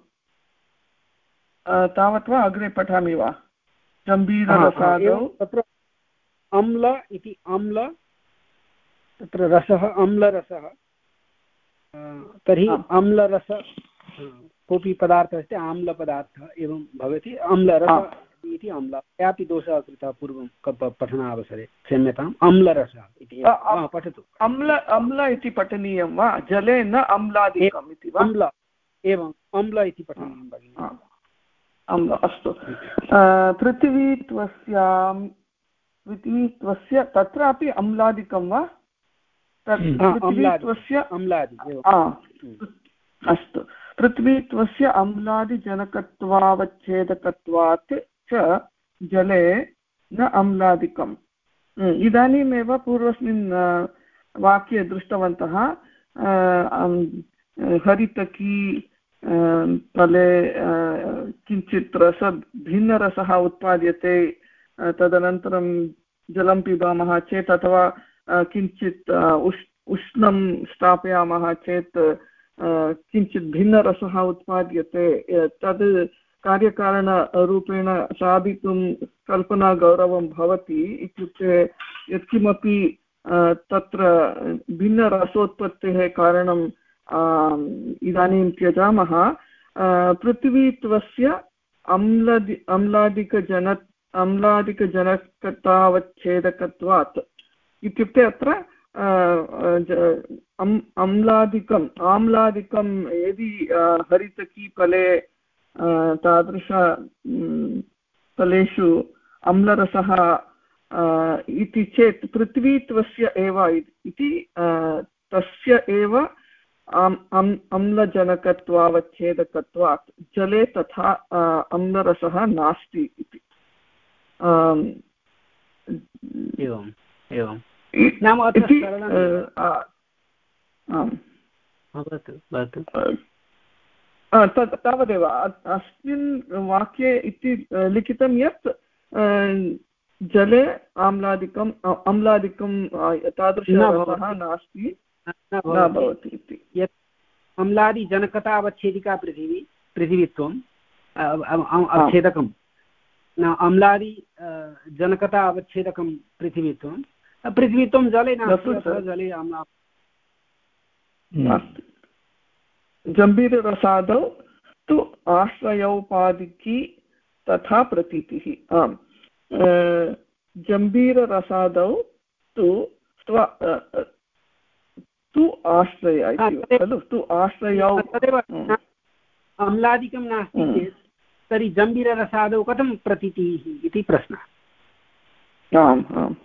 तावत् वा अग्रे पठामि वा? गम्भीररसादौ तत्र अम्ल इति अम्ल तत्र रसः अम्लरसः। तर्हि अम्लरस कोऽपि पदार्थः अस्ति आम्लपदार्थः एवं भवति अम्लरस इति अम्ल। यापि दोषः कृतः पूर्वं पठनावसरे क्षम्यताम्। अम्लरसः इति पठतु। अम्ल अम्ल इति पठनीयं वा? जले न अम्लादिकम् इति वा? अम्ल एवं अम्ल इति पठनीयं भगिनि। अम्ल अस्तु। पृथिवीत्वस्यां पृथिवीत्वस्य तत्रापि अम्लादिकं वा? पृथिवीत्वस्य अम्लादि अस्तु। पृथ्वीत्वस्य अम्लादिजनकत्वावच्छेदकत्वात् च जले न अम्लादिकम्। इदानीमेव पूर्वस्मिन् वाक्ये दृष्टवन्तः हरितकी फले किञ्चित् रस भिन्नरसः उत्पाद्यते, तदनन्तरं जलं पिबामः चेत् अथवा किञ्चित् उष् उष्णं स्थापयामः चेत् किञ्चित् भिन्नरसः उत्पाद्यते। तद् कार्यकारणरूपेण साधितुं कल्पनागौरवं भवति। इत्युक्ते यत्किमपि तत्र भिन्नरसोत्पत्तेः कारणं इदानीं त्यजामः। पृथ्वीत्वस्य अम्लदि अम्लादिकजन अम्लादिकजनकतावच्छेदकत्वात् इत्युक्ते अत्र अम्लादिकम् आम्लादिकं यदि हरितकीफले तादृश फलेषु अम्लरसः इति चेत् पृथ्वीत्वस्य एव इति तस्य एव अम्लजनकत्वावच्छेदकत्वात् जले तथा अम्लरसः नास्ति इति। एवम् एवं नाम तावदेव अस्मिन् वाक्ये इति लिखितं यत् जले आम्लादिकम् अम्लादिकं तादृशरसः नास्ति न भवति इति। यत् अम्लादिजनकता अवच्छेदिका पृथिवी पृथिवीत्वं अवच्छेदकं न अम्लादि जनकता अवच्छेदकं पृथिवीत्वं पृथिवीत्वं जले नास्ति जले अम्ला जम्बीररसादौ तु आश्रयोपाधिकी तथा प्रतीतिः। आम् जम्बीररसादौ तु तु आश्रय खलु तु आश्रयौ अम्लादिकं नास्ति चेत् तर्हि जम्बीररसादौ कथं प्रतीतिः इति प्रश्नः। आम् आम्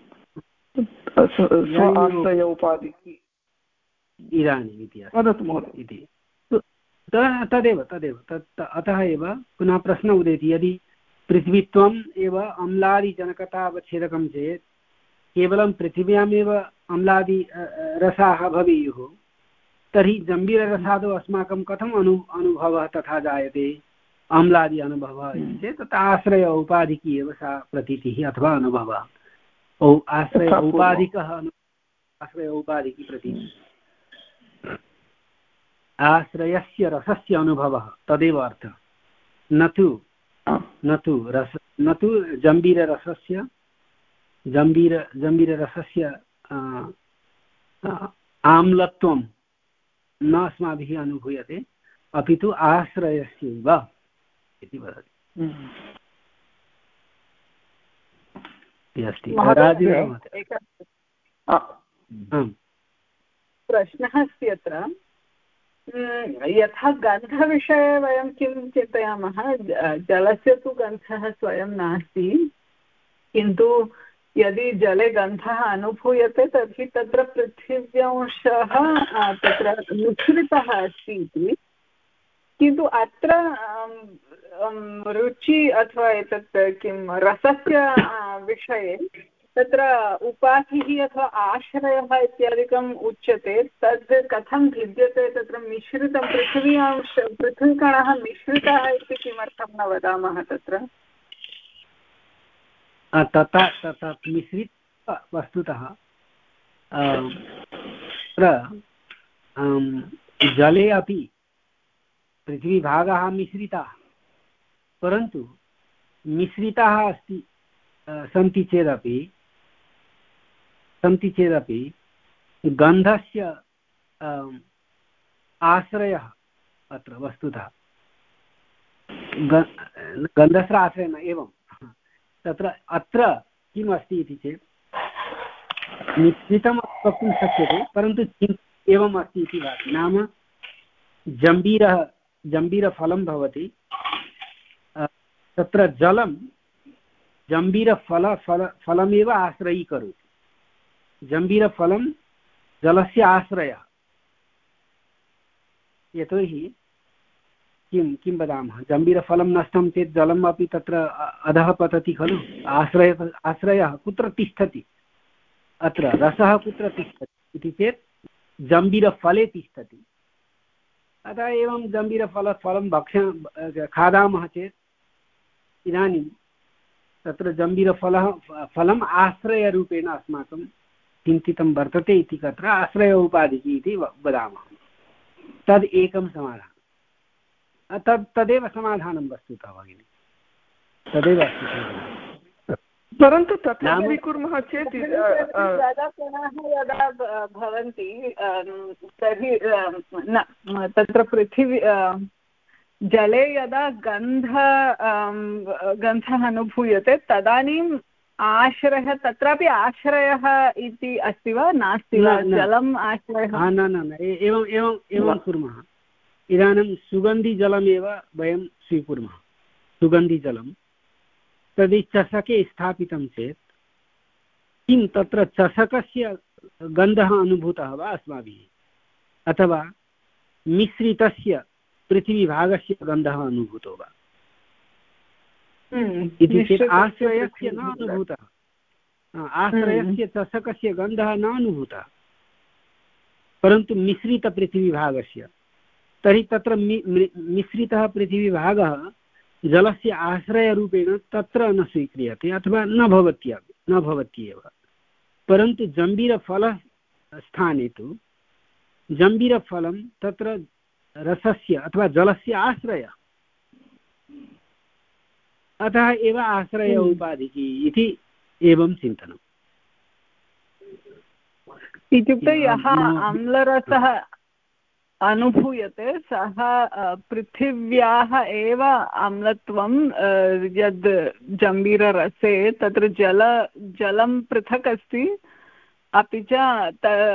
आश्रयोपाधिकी इदानीम् इति वदतु महोदय इति तदेव तदेव तत् अतः एव पुनः प्रश्नः उदेति यदि पृथ्वीत्वम् एव अम्लादिजनकता अवच्छेदकं चेत् केवलं पृथिव्यामेव अम्लादि रसाः भवेयुः तर्हि जम्बीररसादौ अस्माकं कथम् अनु अनुभवः तथा जायते अम्लादि अनुभवः इति चेत् तत् आश्रय औपाधिकी एव सा प्रतीतिः अथवा अनुभवः। औ आश्रय औपाधिकः आश्रय औपाधिकी प्रतीतिः आश्रयस्य रसस्य अनुभवः तदेव अर्थः न तु न तु रस न तु जम्बीररसस्य जम्बीर जम्बीररसस्य आम्लत्वं न अस्माभिः अनुभूयते अपि तु आश्रयस्यैव इति वदति अस्ति। प्रश्नः अस्ति अत्र यथा गन्धविषये वयं किं चिन्तयामः जलस्य तु गन्धः स्वयं नास्ति किन्तु यदि जले गन्धः अनुभूयते तर्हि तत्र पृथिव्यांशः तत्र मिश्रितः अस्ति इति किन्तु अत्र रुचि अथवा एतत् किं रसस्य विषये तत्र उपाधिः अथवा आश्रयः इत्यादिकम् उच्यते तद् कथं भिद्यते तत्र मिश्रितं पृथिवी अंश पृथ्वीकणः मिश्रितः इति किमर्थं न वदामः तत्र तथा तथा मिश्रित वस्तुतः तत्र जले अपि पृथ्वीभागः मिश्रिताः परन्तु मिश्रिताः अस्ति सन्ति चेदपि सन्ति चेदपि गन्धस्य आश्रयः अत्र वस्तुतः गन्धस्य आश्रयः एवं तत्र अत्र किम् अस्ति इति चेत् मिश्रितं वक्तुं शक्यते परन्तु किम् एवम् अस्ति इति भाति नाम जम्बीरः जम्बीरफलं भवति तत्र जलं जम्बीरफल फल फलमेव आश्रयीकरोति जम्बीरफलं जलस्य आश्रयः यतोहि किं किं वदामः जम्बीरफलं नष्टं चेत् जलम् अपि तत्र अधः पतति खलु आश्रय आश्रयः कुत्र तिष्ठति अत्र रसः कुत्र तिष्ठति इति चेत् जम्बीरफले तिष्ठति। अतः एवं जम्बीरफल फलं भक्ष्य खादामः चेत् इदानीं तत्र जम्बीरफलः फलम् आश्रयरूपेण अस्माकं चिन्तितं वर्तते इति तत्र आश्रय उपाधिः इति वदामः। तद् एकं समाधानं, तद् तदेव समाधानं वस्तुतः भगिनि, तदेव अस्ति। परन्तु तथा स्वीकुर्मः चेत् यदा यदा भवन्ति तर्हि न तत्र पृथिवी जले यदा गन्ध गन्धः अनुभूयते तदानीम् आश्रयः तत्रापि आश्रयः इति अस्ति वा नास्ति वा? जलम् आश्रयः न न न एवम् एवम् एवं कुर्मः। इदानीं सुगन्धिजलमेव वयं स्वीकुर्मः। सुगन्धिजलं तद् चषके स्थापितं चेत् किं तत्र चषकस्य गन्धः अनुभूतः वा अस्माभिः अथवा मिश्रितस्य पृथिवीभागस्य गन्धः अनुभूतो वा इति चेत् आश्रयस्य न अनुभूतः, आश्रयस्य चषकस्य गन्धः न अनुभूतः, परन्तु मिश्रितपृथिवीभागस्य। तर्हि तत्र मिश्रितः पृथिवीभागः जलस्य आश्रयरूपेण तत्र न स्वीक्रियते अथवा न भवति न भवति एव। परन्तु जम्बीरफलस्थाने तु जम्बीरफलं तत्र रसस्य अथवा जलस्य आश्रयः, अतः एव आश्रय उपाधिः इति एवं चिन्तनम्। इत्युक्ते यः आम्लरसः अनुभूयते सः पृथिव्याः एव आम्लत्वं यद् जम्बीररसे तत्र जल जलं पृथक् अस्ति, अपि च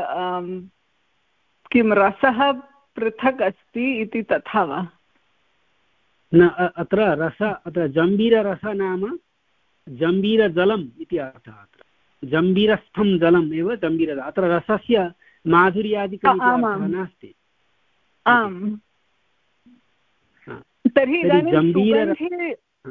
किं रसः पृथक् अस्ति इति तथा वा? न, अत्र रस अत्र जम्बीररस नाम जम्बीरजलम् इति अर्थः। अत्र जम्बीरस्थं जलम् एव जम्बीर, अत्र रसस्य माधुर्यादिकम् नास्ति। आम्, तर्हि इदानीं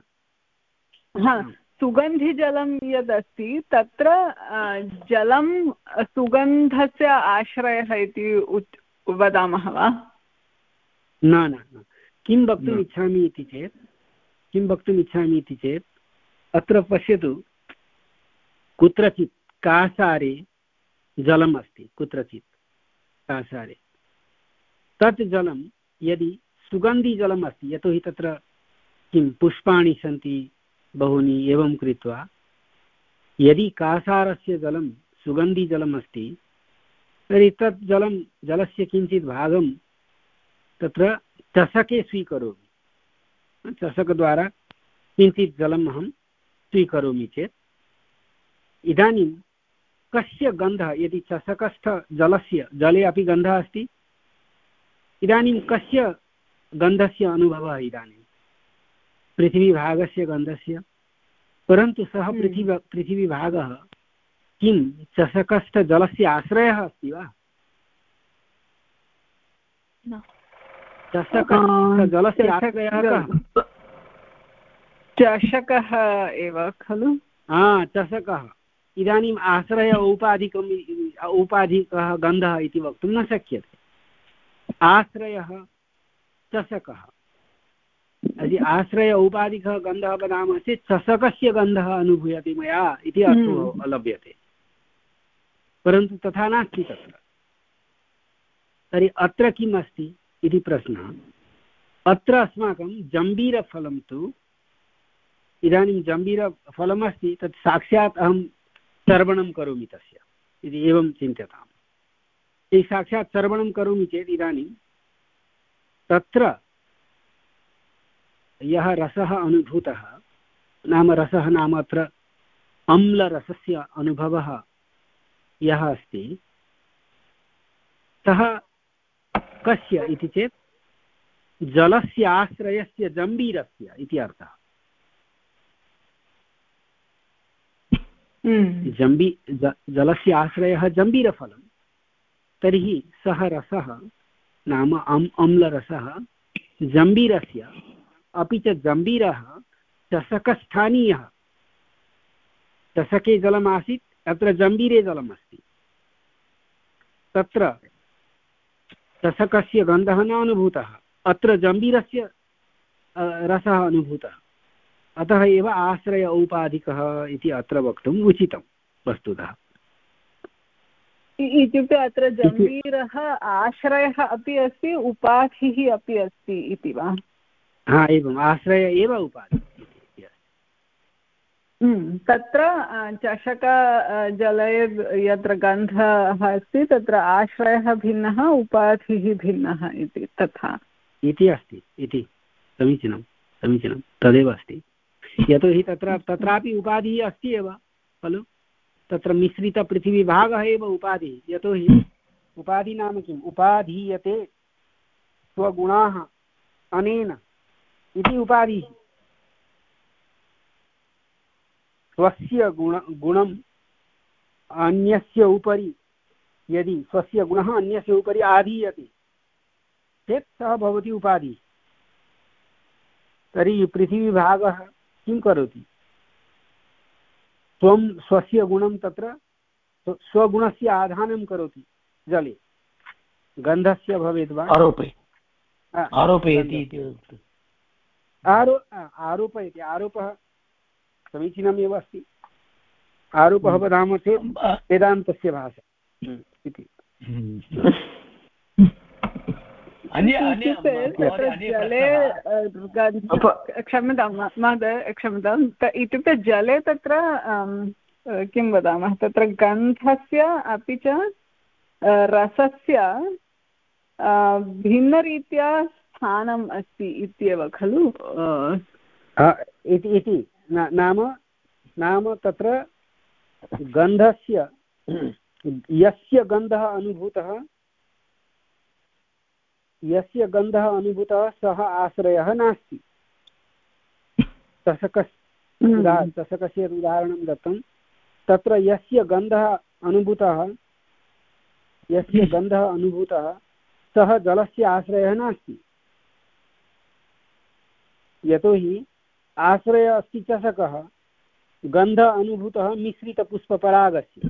सुगन्धिजलं यदस्ति तत्र जलं सुगन्धस्य आश्रयः इति वदामः वा? न न, किं वक्तुम् इच्छामि इति चेत् किं वक्तुम् इच्छामि इति चेत् अत्र पश्यतु, कुत्रचित् कासारे जलम् अस्ति, कुत्रचित् कासारे तत् जलं यदि सुगन्धिजलम् अस्ति, यतोहि तत्र किं पुष्पाणि सन्ति बहूनि, एवं कृत्वा यदि कासारस्य जलं सुगन्धिजलम् अस्ति तर्हि तत् जलं जलस्य किञ्चित् भागं तत्र चषके स्वीकरोमि, चषकद्वारा किञ्चित् जलम् अहं स्वीकरोमि चेत् इदानीं कस्य गन्धः, यदि चषकस्थ जलस्य जले अपि गन्धः अस्ति, इदानीं कस्य गन्धस्य अनुभवः? इदानीं पृथिवीभागस्य गन्धस्य। परन्तु सः पृथिवी पृथिवीभागः किं चषकस्थजलस्य आश्रयः अस्ति वा? चषकस्थजलस्य आश्रयः कः? चषकः एव खलु? हा, चषकः। इदानीम् आश्रय औपाधिकम् औपाधिकः गन्धः इति वक्तुं न शक्यते। आश्रयः चषकः। यदि आश्रय औपाधिकः गन्धः वदामः चेत् चषकस्य गन्धः अनुभूयते मया इति अर्थो लभ्यते, परन्तु तथा नास्ति तत्र। तर्हि अत्र किम् अस्ति इति प्रश्नः। अत्र अस्माकं जम्बीरफलं तु, इदानीं जम्बीरफलमस्ति तत् साक्षात् अहं सर्वणं करोमि तस्य इति एवं चिन्त्यताम्। यदि साक्षात् सर्वणं करोमि चेत् इदानीं तत्र यः रसः अनुभूतः, नाम रसः नाम अत्र अम्लरसस्य अनुभवः यः अस्ति सः कस्य इति चेत् जलस्य आश्रयस्य जम्बीरस्य इति अर्थः। जम्बी जलस्य आश्रयः जम्बीरफलं, तर्हि सः रसः नाम अम् अम्लरसः जम्बीरस्य, अपि च जम्बीरः चषकस्थानीयः। चषके जलमासीत्, अत्र जम्बीरे जलमस्ति। तत्र चषकस्य गन्धः न अनुभूतः, अत्र जम्बीरस्य रसः अनुभूतः, अतः एव आश्रय औपाधिकः इति अत्र वक्तुम् उचितं वस्तुतः। इत्युक्ते अत्र जम्बीरः आश्रयः अपि अस्ति उपाधिः अपि अस्ति इति वा? हा, एवम्, आश्रय एव उपाधिः इति तत्र चषक जले यत्र गन्धः अस्ति तत्र आश्रयः भिन्नः उपाधिः भिन्नः इति तथा इति अस्ति इति समीचीनं समीचीनं तदेव अस्ति। यतोहि तत्र तत्रापि उपाधिः अस्ति एव खलु, तत्र मिश्रितपृथिवीभागः एव उपाधिः। यतोहि उपाधि नाम किम्, उपाधीयते स्वगुणाः अनेन इति उपाधिः। स्वस्य गुण गुणम् अन्यस्य उपरि यदि स्वस्य गुणः अन्यस्य उपरि आधीयते चेत् सः भवति उपाधिः। तर्हि पृथिवीभागः किं करोति, स्वं स्वस्य गुणं तत्र स्वगुणस्य आधानं करोति जले, गन्धस्य भवेद् वा आरोपे आरोपयति आरो आरोपयति आरोपः समीचीनमेव अस्ति। आरोपः वदामः चेत् वेदान्तस्य भाषा इति। जले क्षम्यतां महोदय क्षम्यतां, इत्युक्ते जले तत्र किं वदामः, तत्र गन्धस्य अपि च रसस्य भिन्नरीत्या स्थानम् अस्ति इत्येव खलु इति नाम नाम तत्र गन्धस्य यस्य गन्धः अनुभूतः यस्य गन्धः अनुभूतः सः आश्रयः नास्ति। चषकस्य चषकस्य उदाहरणं दत्तं, तत्र यस्य गन्धः अनुभूतः यस्य गन्धः अनुभूतः सः जलस्य आश्रयः नास्ति। यतोहि आश्रय अस्ति चषकः, गन्ध अनुभूतः मिश्रितपुष्पपरागस्य।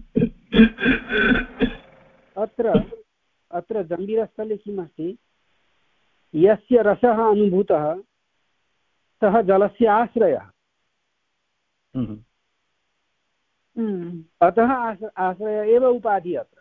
अत्र अत्र जम्बीरस्थले किम् अस्ति, यस्य रसः अनुभूतः सः जलस्य आश्रयः, अतः आश्रय एव उपाधिः अत्र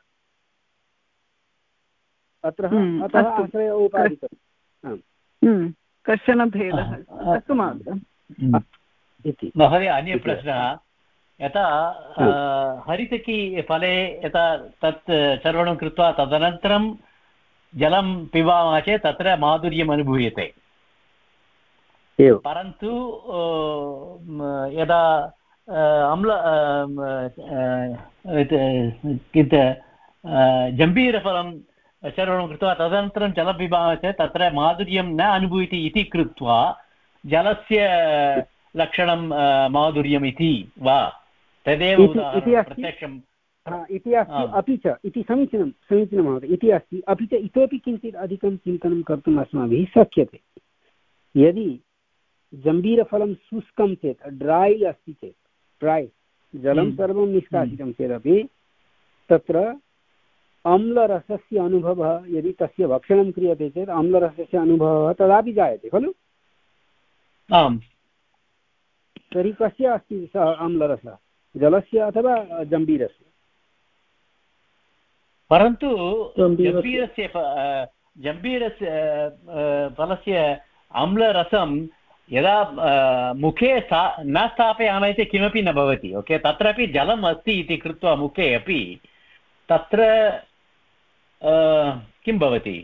अत्र अतः आश्रय उपाधिः कश्चन भेदः। अस्तु महोदय। महोदय, अन्य प्रश्नः, यथा हरितकी फले यथा तत् चर्वणं कृत्वा तदनन्तरं जलं पिबामः चेत् तत्र माधुर्यम् अनुभूयते, परन्तु यदा अम्ल किञ्च जम्बीरफलं चर्वणं कृत्वा तदनन्तरं जलं पिबामः चेत् तत्र माधुर्यं न अनुभूयते इति कृत्वा जलस्य लक्षणं माधुर्यम् इति वा? तदेव प्रत्यक्षं इति अस्ति। अपि च इति समीचीनं समीचीनं महोदय, इति अस्ति। अपि च इतोपि किञ्चित् अधिकं चिन्तनं कर्तुम् अस्माभिः शक्यते। यदि जम्बीरफलं शुष्कं चेत्, ड्रै अस्ति चेत्, ड्रै जलं सर्वं निष्कासितं चेदपि तत्र अम्लरसस्य अनुभवः, यदि तस्य भक्षणं क्रियते चेत् अम्लरसस्य अनुभवः तदापि जायते खलु। आम्। तर्हि कस्य अस्ति सः अम्लरसः, जलस्य अथवा जम्बीरस्य? परन्तु जम्बीरस्य जम्बीरस्य फलस्य अम्लरसं यदा मुखे न स्थापयामः चेत् किमपि न भवति। ओके, तत्रापि जलम् अस्ति इति कृत्वा मुखे अपि तत्र किं भवति?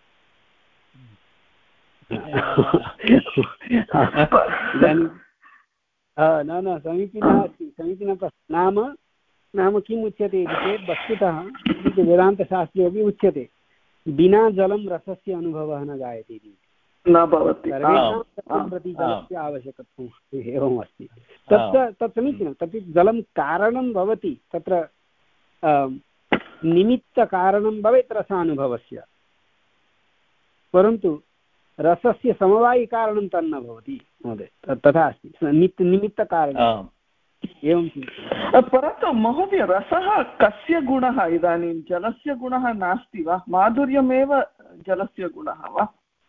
इदानीं न न समीचीनः अस्ति, समीचीनः प्रश्नः। नाम नाम किम् उच्यते इति चेत् वस्तुतः वेदान्तशास्त्रे अपि उच्यते, विना जलं रसस्य अनुभवः न जायते इति न भवति। सर्वेषां प्रति जलस्य आवश्यकत्वम् एवम् अस्ति। तत् तत् समीचीनं। तत् जलं कारणं भवति, तत्र निमित्तकारणं भवेत् रसानुभवस्य, परन्तु रसस्य समवायिकारणं तन्न भवति महोदय। तथा अस्ति, निमित्तकारणं। एवं चिन्तयामि। परन्तु महोदय रसः कस्य गुणः? इदानीं जलस्य गुणः नास्ति वा? माधुर्यमेव जलस्य गुणः वा?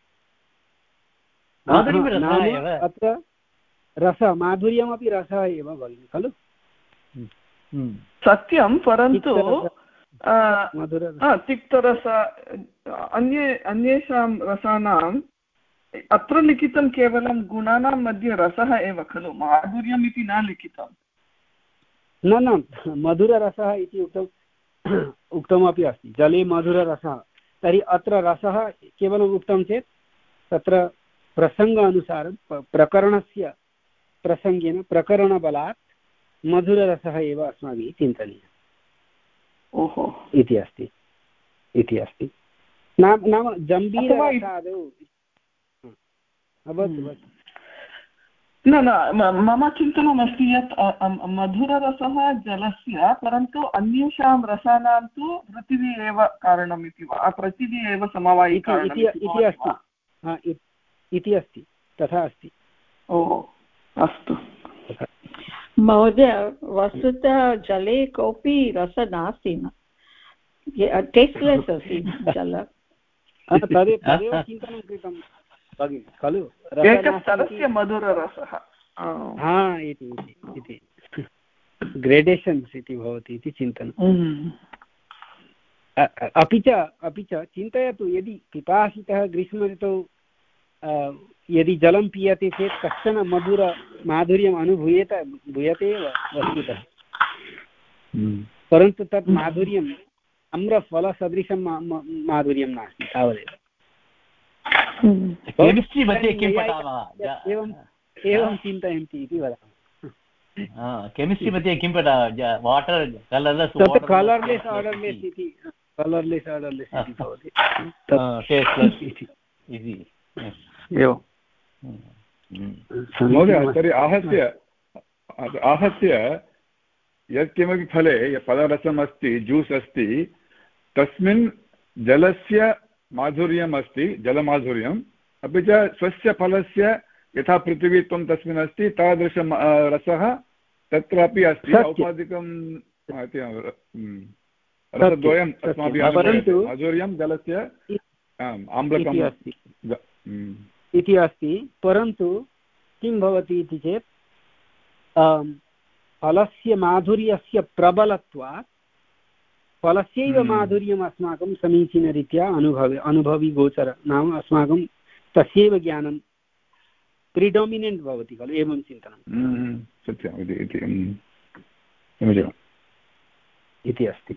अत्र रसः माधुर्यमपि रसः एव भगिनि खलु? सत्यं, परन्तु तिक्तरस अन्ये अन्येषां रसानाम् अत्र लिखितं केवलं गुणानां मध्ये रसः एव खलु, माधुर्यम् इति न लिखितं। न न मधुररसः इति उक्तम् उक्तमपि अस्ति, जले मधुररसः। तर्हि अत्र रसः केवलम् उक्तं चेत् तत्र प्रसङ्गानुसारं प्रकरणस्य प्रसङ्गेन प्रकरणबलात् मधुररसः एव अस्माभिः चिन्तनीयः ओहो इति अस्ति इति अस्ति नाम नाम जम्बीररसादौ न न मम चिन्तनमस्ति यत् मधुररसः जलस्य, परन्तु अन्येषां रसानां तु पृथिवी एव कारणम् इति वा? पृथिवी एव समवायिकारणम् इति अस्ति इति अस्ति तथा अस्ति। ओहो अस्तु महोदय, वस्तुतः जले कोऽपि रसः नास्ति, न टेस्ट्लेस् अस्ति जल। तदेव चिन्तनं कृतं भगिनि खलु, एकस्तरस्य मधुररसः इति ग्रेडेशन्स् इति भवति इति चिन्तनम्। अपि च अपि च चिन्तयतु, यदि पिपासितः ग्रीष्म ऋतौ यदि जलं पीयते चेत् कश्चन मधुर माधुर्यम् अनुभूयेत भूयते एव वस्तुतः, परन्तु तत् माधुर्यम् आम्रफलसदृशं माधुर्यं नास्ति तावदेव। एवम् एवं चिन्तयन्ति इति वदामः। केमिस्ट्रि मध्ये किं पठामः? वाटर् कलर्लेस् तत् कलर्लेस् आर्डर्लेस् इति कलर्लेस् आर्डर्लेस् इति भवति, एवं महोदय। तर्हि आहत्य आहत्य यत्किमपि फले फलरसम् अस्ति, ज्यूस् अस्ति, तस्मिन् जलस्य माधुर्यम् अस्ति, जलमाधुर्यम्, अपि च स्वस्य फलस्य यथा पृथिवीत्वं तस्मिन् अस्ति तादृशं रसः तत्रापि अस्ति। औपाधिकं रसद्वयम् अस्माभिः अनुभूयते, माधुर्यं जलस्य आम्लकम् अस्ति इति अस्ति। परन्तु किं भवति इति चेत् फलस्य माधुर्यस्य प्रबलत्वात् फलस्यैव माधुर्यम् अस्माकं समीचीनरीत्या अनुभव अनुभवी गोचर, नाम अस्माकं तस्यैव ज्ञानं प्रिडोमिनेण्ट् भवति खलु, एवं चिन्तनं सत्यम् इति अस्ति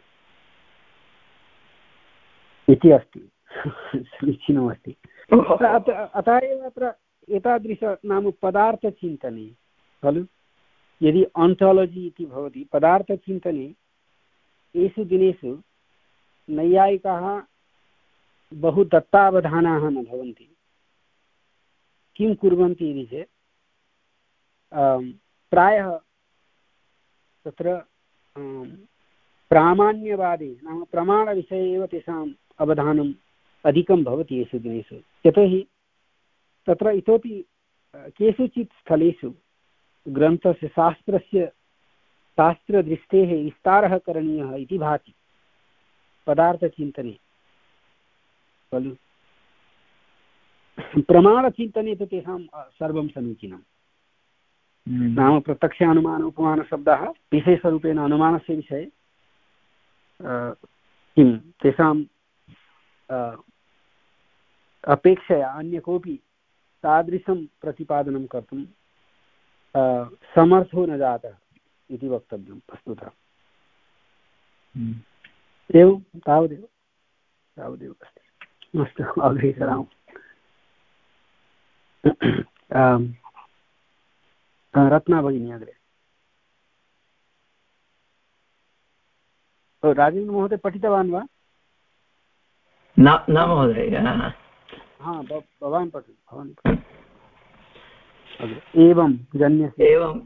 इति अस्ति समीचीनमस्ति। अतः एव अत्र एतादृश नाम पदार्थचिन्तने खलु, यदि ऑन्टोलॉजी इति भवति पदार्थचिन्तने, एषु दिनेषु नैयायिकाः बहु दत्तावधानाः न भवन्ति। किं कुर्वन्ति इति चेत् प्रायः तत्र प्रामाण्यवादे नाम प्रमाणविषये एव तेषाम् अवधानम् अधिकं भवति येषु दिनेषु। यतोहि तत्र इतोपि केषुचित् स्थलेषु ग्रन्थस्य शास्त्रस्य शास्त्रदृष्टेः विस्तारः करणीयः इति भाति पदार्थचिन्तने खलु। प्रमाणचिन्तने तु तेषां सर्वं समीचीनं, नाम प्रत्यक्षानुमान उपमानशब्दाः विशेषरूपेण अनुमानस्य विषये किं तेषां अपेक्षया अन्य कोऽपि तादृशं प्रतिपादनं कर्तुं समर्थो न जातः इति वक्तव्यं वस्तुतः। एवं तावदेव तावदेव अस्ति। अस्तु, अग्रे सरामः। रत्ना भगिनी अग्रे। राजेन्द्र महोदय पठितवान् वा? न न महोदय। हा, भवान् पठतु, भवान्। एवं जन्यस्य एवं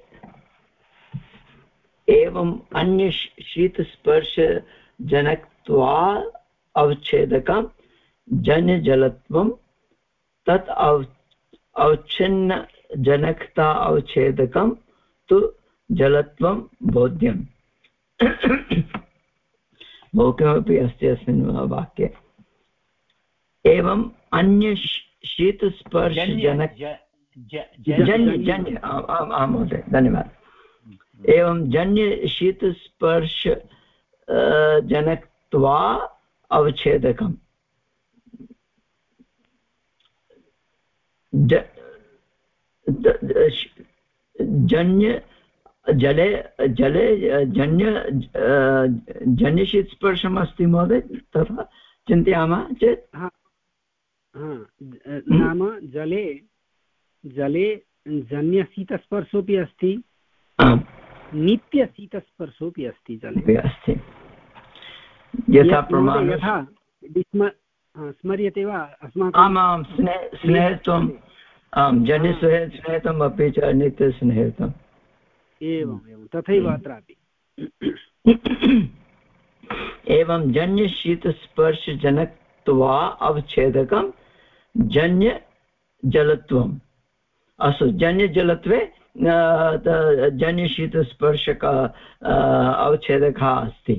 एवम् अन्य शीतस्पर्शजनकत्वा अवच्छेदकं जन्यजलत्वं तत् अव अवच्छिन्नजनकता अवच्छेदकं तु जलत्वं बोध्यम् बहु किमपि अस्ति अस्मिन् वाक्ये एवम् अन्य शीतस्पर्शजनक जन्य जन्य आम् आं महोदय धन्यवादः एवं जन्य शीतस्पर्श जनकत्वा अवच्छेदकम् जन्य जले जले जन्य जन्यशीतस्पर्शम् अस्ति महोदय तथा चिन्तयामः चेत् नाम जले जले जन्यशीतस्पर्शोऽपि अस्ति नित्यशीतस्पर्शोऽपि अस्ति जले अस्ति यथा प्रमाणं यथा स्मर्यते वा अस्माकं आम् आं स्नेहत्वम् आं जन्यस्नेहत्वम् अपि च नित्यस्नेहत्वम् एवम् एवं तथैव अत्रापि एवं जन्यशीतस्पर्शजनकत्वा अवच्छेदकं जन्यजलत्वम् अस्तु जन्यजलत्वे जन्यशीतस्पर्शक अवच्छेदकः अस्ति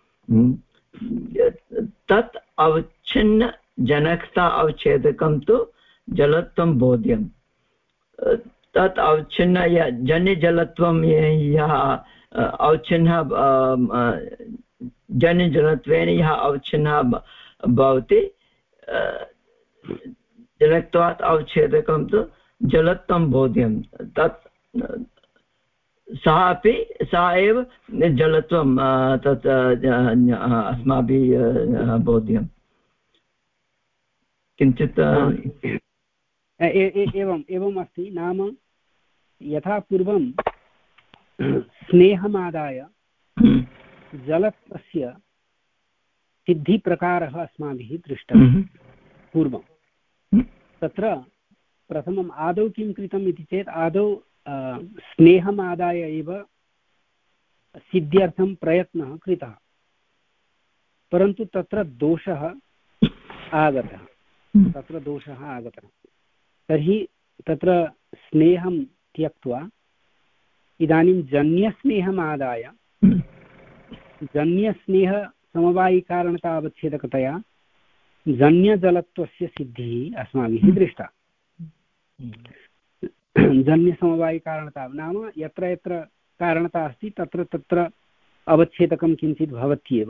तत् अवच्छिन्नजनकता अवच्छेदकं तु जलत्वं बोध्यं तत् अवच्छिन्न जन्यजलत्वं यः अवच्छिन्नः जन्यजलत्वेन यः अवच्छिन्नः भवति जनकत्वात् अवच्छेदकं तु जलत्वं बोध्यं तत् सः अपि सः एव जलत्वं तत् अस्माभिः बोध्यं किञ्चित् एवम् एवम् अस्ति नाम यथा पूर्वं स्नेहमादाय जलत्वस्य सिद्धिप्रकारः अस्माभिः दृष्टः पूर्वं तत्र प्रथमम् आदौ किं कृतम् इति चेत् आदौ स्नेहमादाय एव सिद्ध्यर्थं प्रयत्नः कृतः परन्तु तत्र दोषः आगतः तत्र दोषः आगतः तर्हि तत्र स्नेहं त्यक्त्वा इदानीं जन्यस्नेहमादाय जन्यस्नेहसमवायिकारणतावच्छेदकतया जन्यजलत्वस्य सिद्धिः अस्माभिः दृष्टा जन्यसमवायिकारणता नाम यत्र यत्र कारणता अस्ति तत्र तत्र अवच्छेदकं किञ्चित् भवत्येव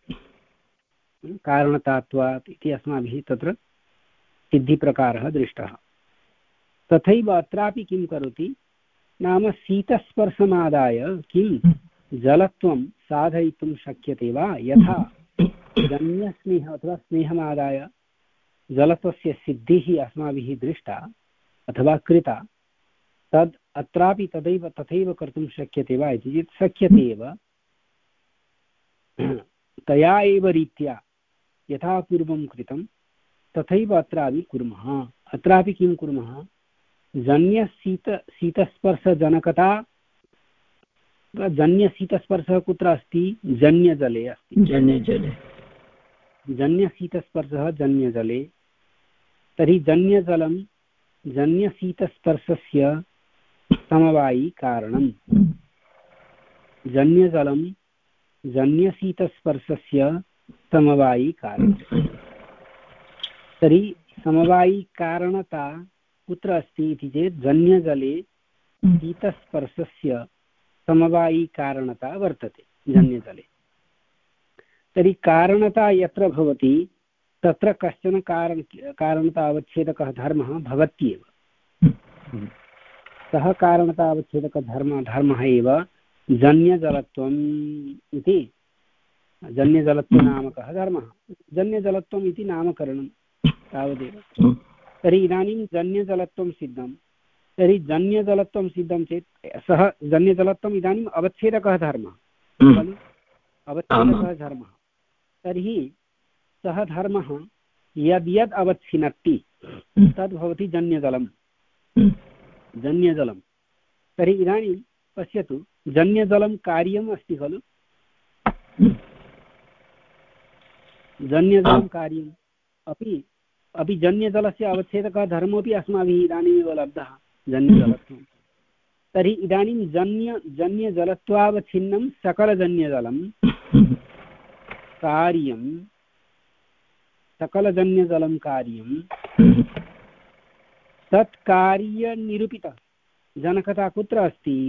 कारणतात्वात् इति अस्माभिः तत्र सिद्धिप्रकारः दृष्टः तथैव अत्रापि किं करोति नाम शीतस्पर्शमादाय किं जलत्वं साधयितुं शक्यते वा यथा जन्यस्नेह अथवा स्नेहमादाय जलत्वस्य सिद्धिः अस्माभिः दृष्टा अथवा कृता तद् अत्रापि तदैव तथैव कर्तुं शक्यते वा इति चेत् शक्यते एव तया एव रीत्या यथा पूर्वं कृतं तथैव अत्रापि कुर्मः अत्रापि किं कुर्मः जन्यशीत शीतस्पर्शजनकता जन्यशीतस्पर्शः कुत्र अस्ति जन्यजले अस्ति जन्यजले जन्यशीतस्पर्शः जन्यजले तर्हि जन्यजलं जन्यशीतस्पर्शस्य समवायिकारणं जन्यजलं जन्यशीतस्पर्शस्य समवायिकारणं तर्हि समवायिकारणता कुत्र अस्ति इति चेत् जन्यजले शीतस्पर्शस्य समवायिकारणता वर्तते जन्यजले तर्हि कारणता यत्र भवति तत्र कश्चन कारण कारणतावच्छेदकः धर्मः भवत्येव सः कारणतावच्छेदकधर्म धर्मः एव जन्यजलत्वम् इति जन्यजलत्वनामकः धर्मः जन्यजलत्वम् इति नामकरणं तावदेव तर्हि इदानीं जन्यजलत्वं सिद्धं तर्हि जन्यजलत्वं सिद्धं चेत् सः जन्यजलत्वम् इदानीम् अवच्छेदकः धर्मः खलु अवच्छेदकः धर्मः तर्हि सः धर्मः यद्यद् अवच्छिनत्ति तद् भवति जन्यजलं जन्यजलं तर्हि इदानीं पश्यतु जन्यजलं कार्यम् अस्ति खलु जन्यजलं कार्यम् अपि अपि जन्यजलस्य अवच्छेदकः धर्मोऽपि अस्माभिः इदानीमेव लब्धः जन्यजलत्वं तर्हि इदानीं जन्य जन्यजलत्वावच्छिन्नं सकलजन्यजलं कार्यं सकलजन्यजलं कार्यं तत्कार्यनिरूपितः जनकता कुत्र अस्ति?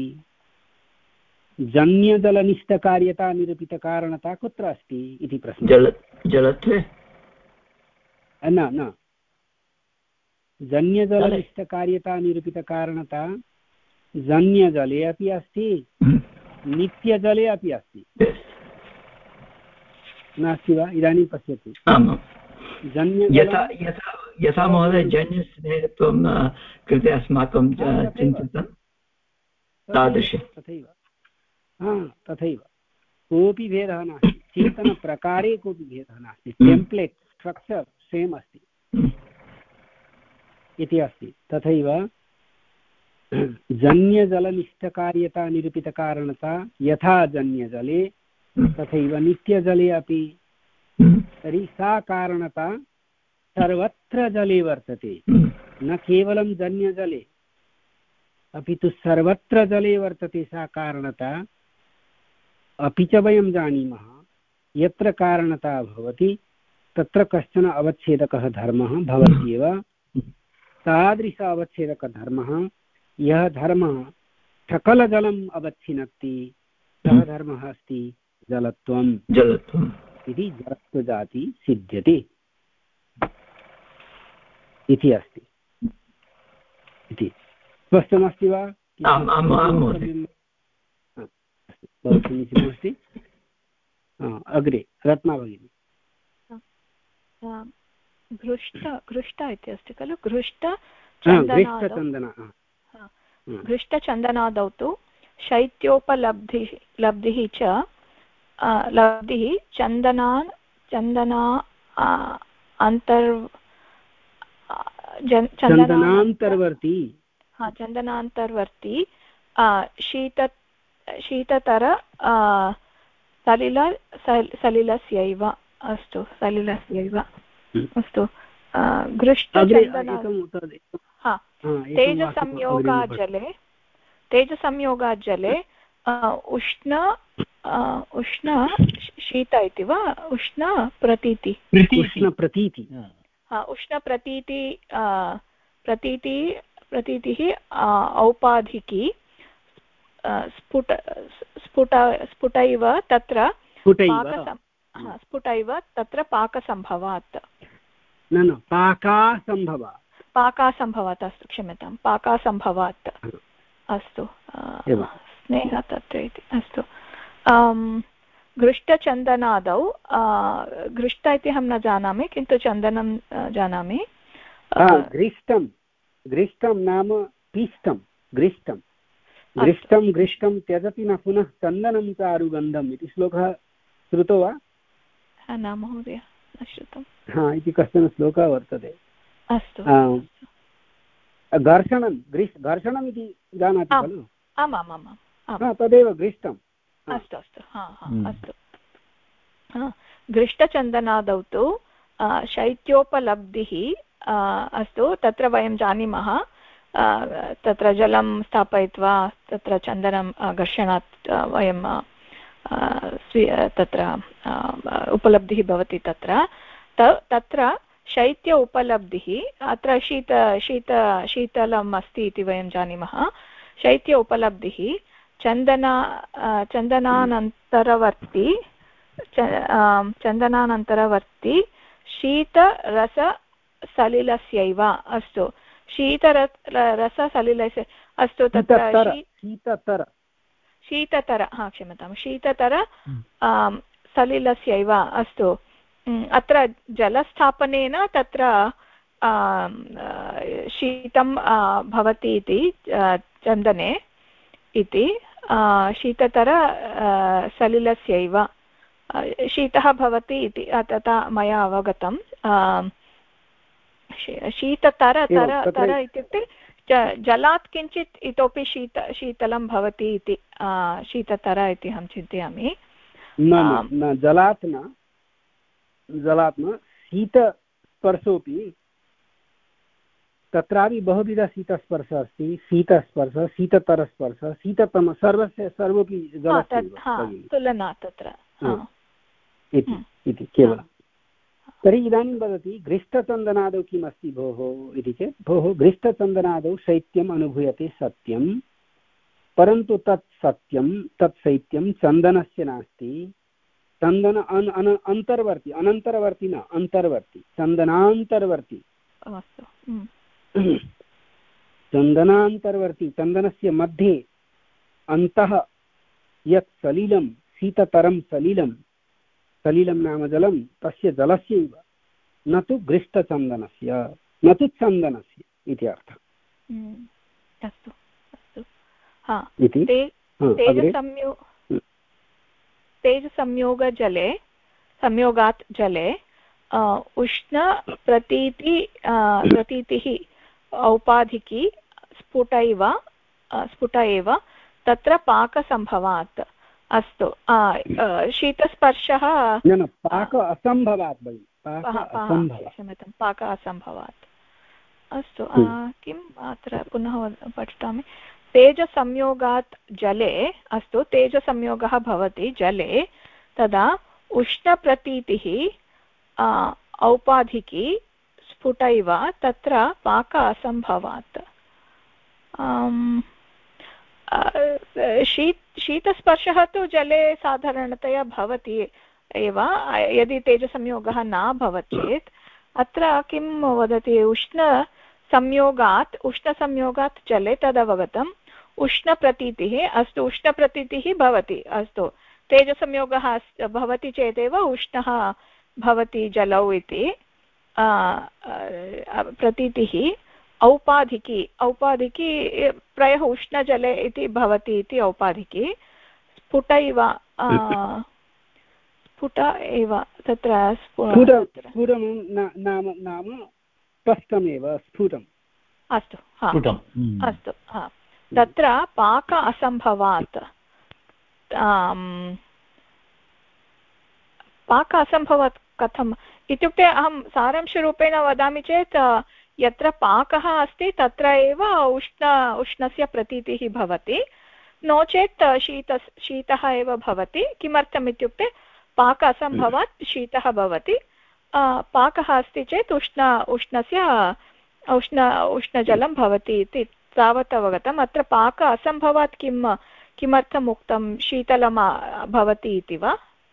जन्यजलनिष्ठकार्यता निरूपितकारणता कुत्र अस्ति इति प्रश्नः। जल जलत्वे न न जन्यजलनिष्ठकार्यता निरूपितकारणता जन्यजले अपि अस्ति नित्यजले अपि अस्ति नास्ति वा? इदानीं पश्यतु यथा यथा यथा महोदय जन्यस्नेहत्वं कृते अस्माकं चिन्तितं तादृशं तथैव हा तथैव कोऽपि भेदः नास्ति, चिन्तनप्रकारे कोऽपि भेदः नास्ति, टेम्प्लेट् स्ट्रक्चर् सेम् अस्ति इति अस्ति। तथैव जन्यजलनिष्ठकार्यता निरूपितकारणता यथा जन्यजले तथैव नित्यजले अपि। तर्हि सा कारणता सर्वत्र जले वर्तते, न केवलं जन्यजले अपि तु सर्वत्र जले वर्तते सा कारणता। अपि च वयं जानीमः यत्र कारणता भवति तत्र कश्चन अवच्छेदकः धर्मः भवत्येव। तादृश अवच्छेदकधर्मः यः धर्मः सकलजलम् अवच्छिनत्ति सः धर्मः अस्ति जलत्वं। जलत्वम् इति जलत्वजाति सिद्ध्यति इति अस्ति इति स्पष्टमस्ति वा? बहु समीचीनमस्ति। अग्रे रत्ना भगिनी। घृष्ट घृष्ट इति अस्ति खलु, घृष्ट घृष्टचन्दनादौ तु शैत्योपलब्धिः लब्धिः च लब्धिः चन्दनान् चन्दना अन्तर् चन्दनान्तर्वर्ती हा चन्दनान्तर्वर्ती शीत शीततर सलिल सलिलस्यैव अस्तु सलिलस्यैव अस्तु। घृष्टचन्दना तेजसंयोगात् जले तेजसंयोगात् जले उष्ण उष्ण शीत इति वा उष्ण प्रतीति उष्ण प्रतीति हा उष्ण प्रतीति प्रतीति प्रतीतिः औपाधिकी स्फुट स्फुट स्फुटैव तत्र स्फुटैव तत्र पाकसम्भवात् न न पाकासम्भवात् पाकासम्भवात् अस्तु क्षम्यतां पाकासम्भवात् अस्तु स्नेह तत्र इति अस्तु। घृष्टचन्दनादौ घृष्ट इति अहं न जानामि किन्तु चन्दनं जानामि। घृष्टं घृष्टं नाम पिष्टं घृष्टं घृष्टं घृष्टं त्यजति न पुनः चन्दनं चारुगन्धम् इति श्लोकः श्रुतो वा? न महोदय न श्रुतं। हा इति कश्चन श्लोकः वर्तते। अस्तु घर्षणं घृष् घर्षणम् इति जानाति खलु? आमामामां तदेव घृष्टम्। अस्तु अस्तु हा हा अस्तु। घृष्टचन्दनादौ तु शैत्योपलब्धिः अस्तु तत्र वयं जानीमः तत्र जलं स्थापयित्वा तत्र चन्दनं घर्षणात् वयं स्वी तत्र उपलब्धिः भवति तत्र तत्र शैत्य उपलब्धिः अत्र शीत शीत शीतलम् अस्ति इति वयं जानीमः। शैत्य उपलब्धिः चन्दना चन्दनानन्तरवर्ती चन्दनानन्तरवर्ती शीतरससलिलस्यैव अस्तु शीतरससलिलस्य अस्तु तत्र शीततर शीततर हा क्षम्यतां शीततर सलिलस्यैव अस्तु। अत्र जलस्थापनेन तत्र शीतं भवति इति चन्दने इति शीततर सलिलस्यैव शीतः भवति इति तथा मया अवगतं। शीततर तर तर इत्युक्ते जलात् किञ्चित् इतोपि शीत शीतलं भवति इति शीततर इति अहं चिन्तयामि। न जलात् न जलात् न शीतस्पर्शोऽपि तत्रापि बहुविधशीतस्पर्शः अस्ति, शीतस्पर्शः, शीततरस्पर्शः, शीततम, सर्वस्य सर्वोपि जलस्य तुलना तत्र इति केवलं। तर्हि इदानीं वदति घृष्टचन्दनादौ किम् अस्ति भोः इति चेत्, भोः घृष्टचन्दनादौ शैत्यम् अनुभूयते सत्यं, परन्तु तत् सत्यं तत् शैत्यं चन्दनस्य नास्ति, चन्दन अन अन अन्तर्वर्ति, अनन्तरवर्ति न, अन्तर्वर्ति, चन्दनान्तर्वर्ति, चन्दनान्तर्वर्ति, चन्दनस्य मध्ये अन्तः यत् सलिलं, शीततरं सलिलं, सलिलं नाम जलं, तस्य जलस्यैव, न तु घृष्टचन्दनस्य, न तु चन्दनस्य इति अर्थः। अस्तु अस्तु। तेजसंयो तेजसंयोगजले संयोगात् जले उष्णप्रतीति प्रतीतिः औपाधिकी स्फुट इव स्फुट एव तत्र पाकसम्भवात्। अस्तु, शीतस्पर्शः पाक असम्भवात्, क्षम्यतां, पाक असम्भवात्। अस्तु, किम् अत्र पुनः पठामि। तेजसंयोगात् जले, अस्तु, तेजसंयोगः भवति जले, तदा उष्णप्रतीतिः औपाधिकी स्फुट इव तत्र पाक असम्भवात्। शीत शीतस्पर्शः तु जले साधारणतया भवति एव, यदि तेजसंयोगः न भवति चेत्। अत्र किं वदति, उष्णसंयोगात् उष्णसंयोगात् जले तदवगतम्, उष्णप्रतीतिः, अस्तु, उष्णप्रतीतिः भवति, अस्तु, तेजसंयोगः भवति चेदेव उष्णः भवति जलौ इति प्रतीतिः। औपाधिकी, औपाधिकी प्रायः उष्णजले इति भवति इति औपाधिकी। स्फुट इव, स्फुट एव तत्र स्फुटं नाम नाम स्पष्टमेव स्फुटम्। अस्तु, अस्तु, तत्र पाक असम्भवात्। पाक असम्भवात् कथम् इत्युक्ते, अहं सारांशरूपेण वदामि चेत्, यत्र पाकः अस्ति तत्र एव उष्ण उष्णस्य प्रतीतिः भवति, नो चेत् शीत शीतः एव भवति। किमर्थम् इत्युक्ते पाक असम्भवात् शीतः भवति, पाकः अस्ति चेत् उष्ण उष्णस्य उष्ण उष्णजलं भवति इति तावत् अवगतम्। अत्र पाक असम्भवात् किं किमर्थम् उक्तं, शीतलं भवति इति वा?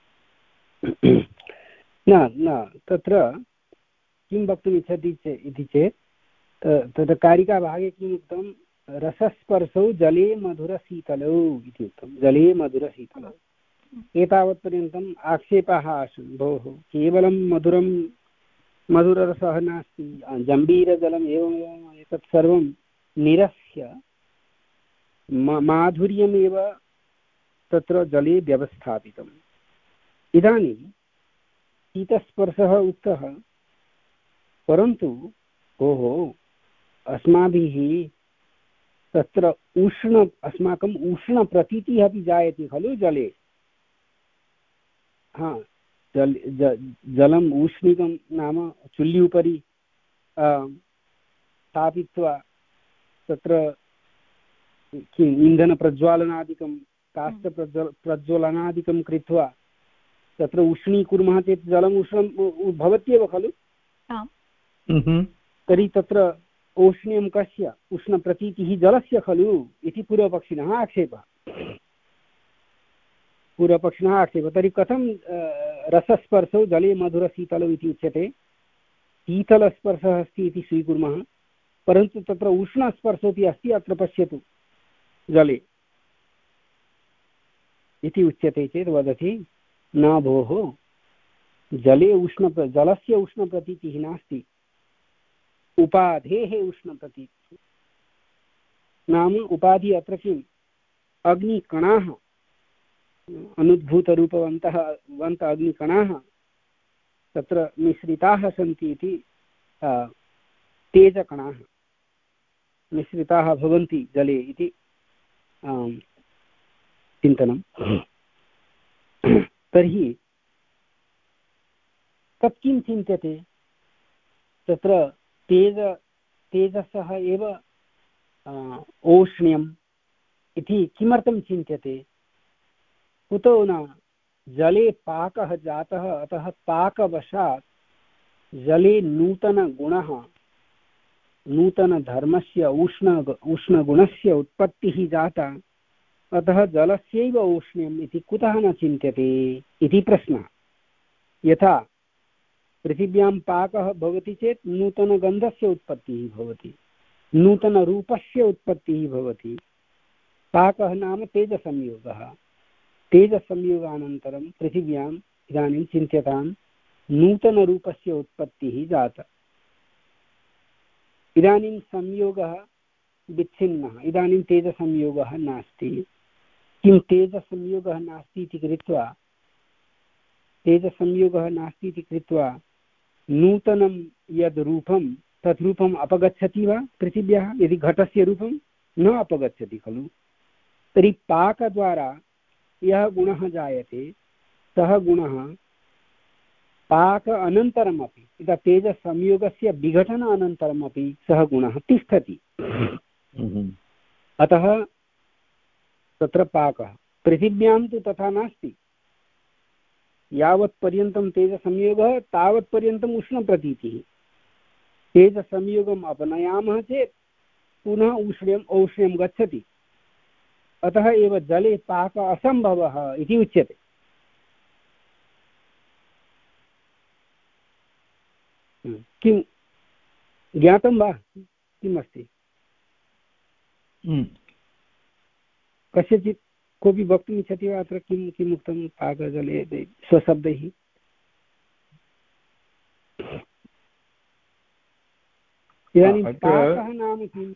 न न, तत्र किं वक्तुम् इच्छति चेत् इति चेत् तत्र कारिकाभागे किम् उक्तं, रसस्पर्शौ जले मधुरशीतलौ इति उक्तं, जले मधुरशीतलौ। एतावत्पर्यन्तम् आक्षेपाः आसन्, भोः केवलं मधुरं मधुररसः नास्ति, जम्बीरजलम् एवमेवम्, एतत् सर्वं निरस्य माधुर्यमेव तत्र जले व्यवस्थापितम्। इदानीं शीतस्पर्शः उक्तः, परन्तु भोः अस्माभिः तत्र उष्ण अस्माकम् उष्णप्रतीतिः अपि जायते खलु जले। हा, जल ज, जलम् उष्णिकं नाम चुल्ली उपरि स्थापित्वा तत्र किम् इन्धनप्रज्वालनादिकं काष्ठप्रज्वल प्रज्वलनादिकं कृत्वा तत्र उष्णीकुर्मः चेत् जलम् उष्णं भवत्येव खलु। तर्हि तत्र औष्ण्यं कस्य, उष्णप्रतीतिः जलस्य खलु इति पूर्वपक्षिणः आक्षेपः पूर्वपक्षिणः आक्षेपः तर्हि कथं रसस्पर्शौ जले मधुरशीतलौ इति उच्यते? शीतलस्पर्शः अस्ति इति स्वीकुर्मः, परन्तु तत्र उष्णस्पर्शोऽपि अस्ति, अत्र पश्यतु जले इति उच्यते चेत् वदति न भोः, जले उष्ण जलस्य उष्णप्रतीतिः नास्ति, उपाधेः उष्णप्रतीतिः। नाम उपाधि अत्र किम्, अग्निकणाः, अनुद्भूतरूपवन्तः वन्त अग्निकणाः तत्र मिश्रिताः सन्ति इति, तेजकणाः मिश्रिताः भवन्ति जले इति चिन्तनं। तर्हि तत् किं चिन्त्यते, तत्र तेज तेजसः एव औष्ण्यम् इति किमर्थं चिन्त्यते? कुतो न जले पाकः जातः, अतः पाकवशात् जले नूतनगुणः, नूतनधर्मस्य उष्ण उष्णगुणस्य उत्पत्तिः जाता, अतः जलस्यैव औष्ण्यम् इति कुतः न चिन्त्यते इति प्रश्नः। यथा पृथिव्यां पाकः भवति चेत् नूतनगन्धस्य उत्पत्तिः भवति, नूतनरूपस्य उत्पत्तिः भवति। पाकः नाम तेजसंयोगः। तेजसंयोगानन्तरं पृथिव्याम् इदानीं चिन्त्यतां नूतनरूपस्य उत्पत्तिः जाता। इदानीं संयोगः विच्छिन्नः, इदानीं तेजसंयोगः नास्ति। किं तेजसंयोगः नास्ति इति कृत्वा तेजसंयोगः नास्ति इति कृत्वा नूतनं यद् रूपं तत् रूपम् अपगच्छति वा पृथिव्याः? यदि घटस्य रूपं न अपगच्छति खलु, तर्हि पाकद्वारा यः गुणः जायते सः गुणः पाक अनन्तरमपि, यदा तेजसंयोगस्य विघटन अनन्तरमपि सः गुणः तिष्ठति। अतः तत्र पाकः। पृथिव्यां तु तथा नास्ति। यावत् पर्यन्तं तेजसंयोगः तावत् पर्यन्तम् उष्णप्रतीतिः। तेजसंयोगम् अपनयामः चेत् पुनः उष्ण्यम् औष्ण्यं गच्छति। अतः एव जले पाक असम्भवः इति उच्यते। किं ज्ञातं वा? किम् अस्ति? कस्यचित् कोऽपि वक्तुम् इच्छति वा अत्र? किं किम् उक्तं पाकजले स्वशब्दैः? इदानीं पाकः नाम किं?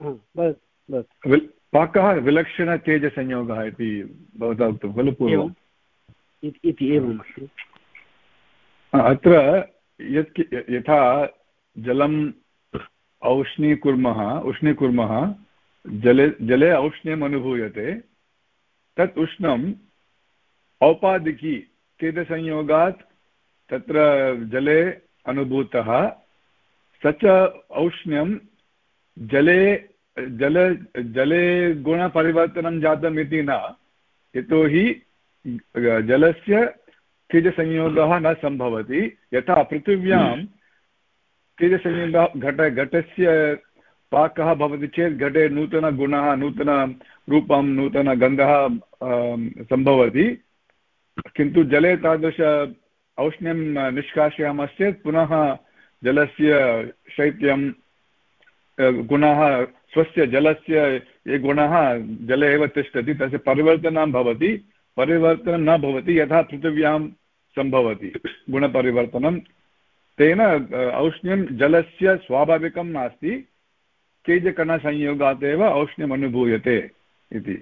पाकः विलक्षणतेजसंयोगः इति भवता उक्तं खलु पूर्वम्? इति एवमस्ति। अत्र यत् यथा जलम् औष्णीकुर्मः उष्णीकुर्मः जले जले औष्ण्यम् अनुभूयते, तत् उष्णम् औपादिकी तेजसंयोगात् तत्र जले अनुभूतः, स च औष्ण्यं जले जल जले गुणपरिवर्तनं जातम् इति न, यतोहि जलस्य तेजसंयोगः न सम्भवति। यथा पृथिव्यां तेजसंयोगः घट घटस्य पाकः भवति चेत् घटे नूतनगुणः, नूतनरूपं, नूतनगन्धः सम्भवति, किन्तु जले तादृश औष्ण्यं निष्कासयामश्चेत् पुनः जलस्य शैत्यं गुणः, स्वस्य जलस्य ये गुणः जले एव तिष्ठति, तस्य परिवर्तनं भवति। परिवर्तनं न भवति यथा पृथिव्यां सम्भवति गुणपरिवर्तनं। तेन औष्ण्यं जलस्य स्वाभाविकं नास्ति, तेजकणसंयोगात् एव औष्ण्यम् अनुभूयते इति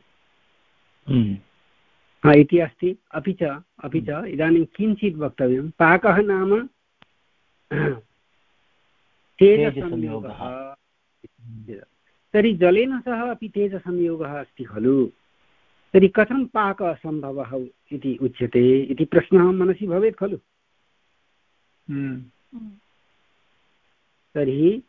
इति अस्ति। अपि च अपि च इदानीं किञ्चित् वक्तव्यं। पाकः नाम तेजसंयोगः। तर्हि जलेन सह अपि तेजसंयोगः अस्ति खलु, तर्हि कथं पाक असम्भवः इति उच्यते इति प्रश्नः मनसि भवेत् खलु। तर्हि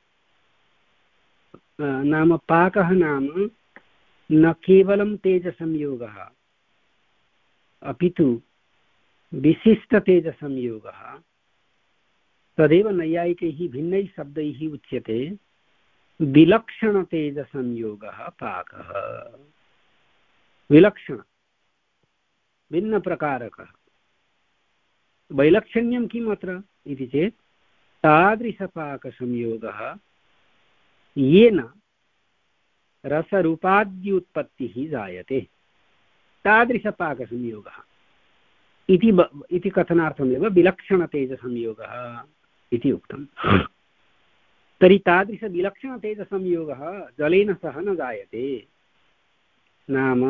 नाम पाकः नाम न केवलं तेजसंयोगः, अपि तु विशिष्टतेजसंयोगः। तदेव नैयायिकैः भिन्नैः शब्दैः उच्यते विलक्षणतेजसंयोगः पाकः। विलक्षण भिन्नप्रकारकः। वैलक्षण्यं किम् अत्र इति चेत् तादृशपाकसंयोगः येन रसरूपाद्युत्पत्तिः जायते, तादृशपाकसंयोगः इति इति कथनार्थमेव विलक्षणतेजसंयोगः इति उक्तम्। तर्हि तादृशविलक्षणतेजसंयोगः जलेन सह न जायते। नाम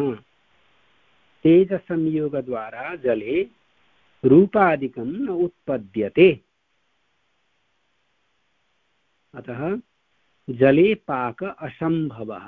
तेजसंयोगद्वारा जले रूपादिकं न उत्पद्यते। अतः जले पाक असम्भवः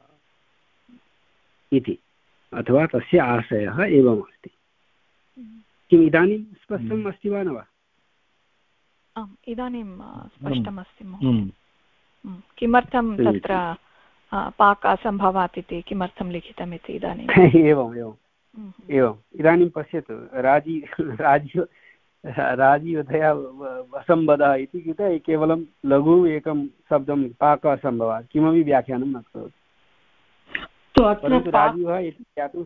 इति, अथवा तस्य आशयः एवमस्ति। किम् इदानीं स्पष्टम् अस्ति वा न वा? आम्, इदानीं स्पष्टमस्ति। किमर्थं तत्र पाकासम्भवात् इति किमर्थं लिखितम् इति इदानीम् एवम् एवम् एवम् इदानीं पश्यतु राजी राजी राजीवतया असम्बदः इति कृते केवलं लघु एकं शब्दं पाक असम्भवात् किमपि व्याख्यानं न करोति परन्तु राजीवः इति ज्ञातुं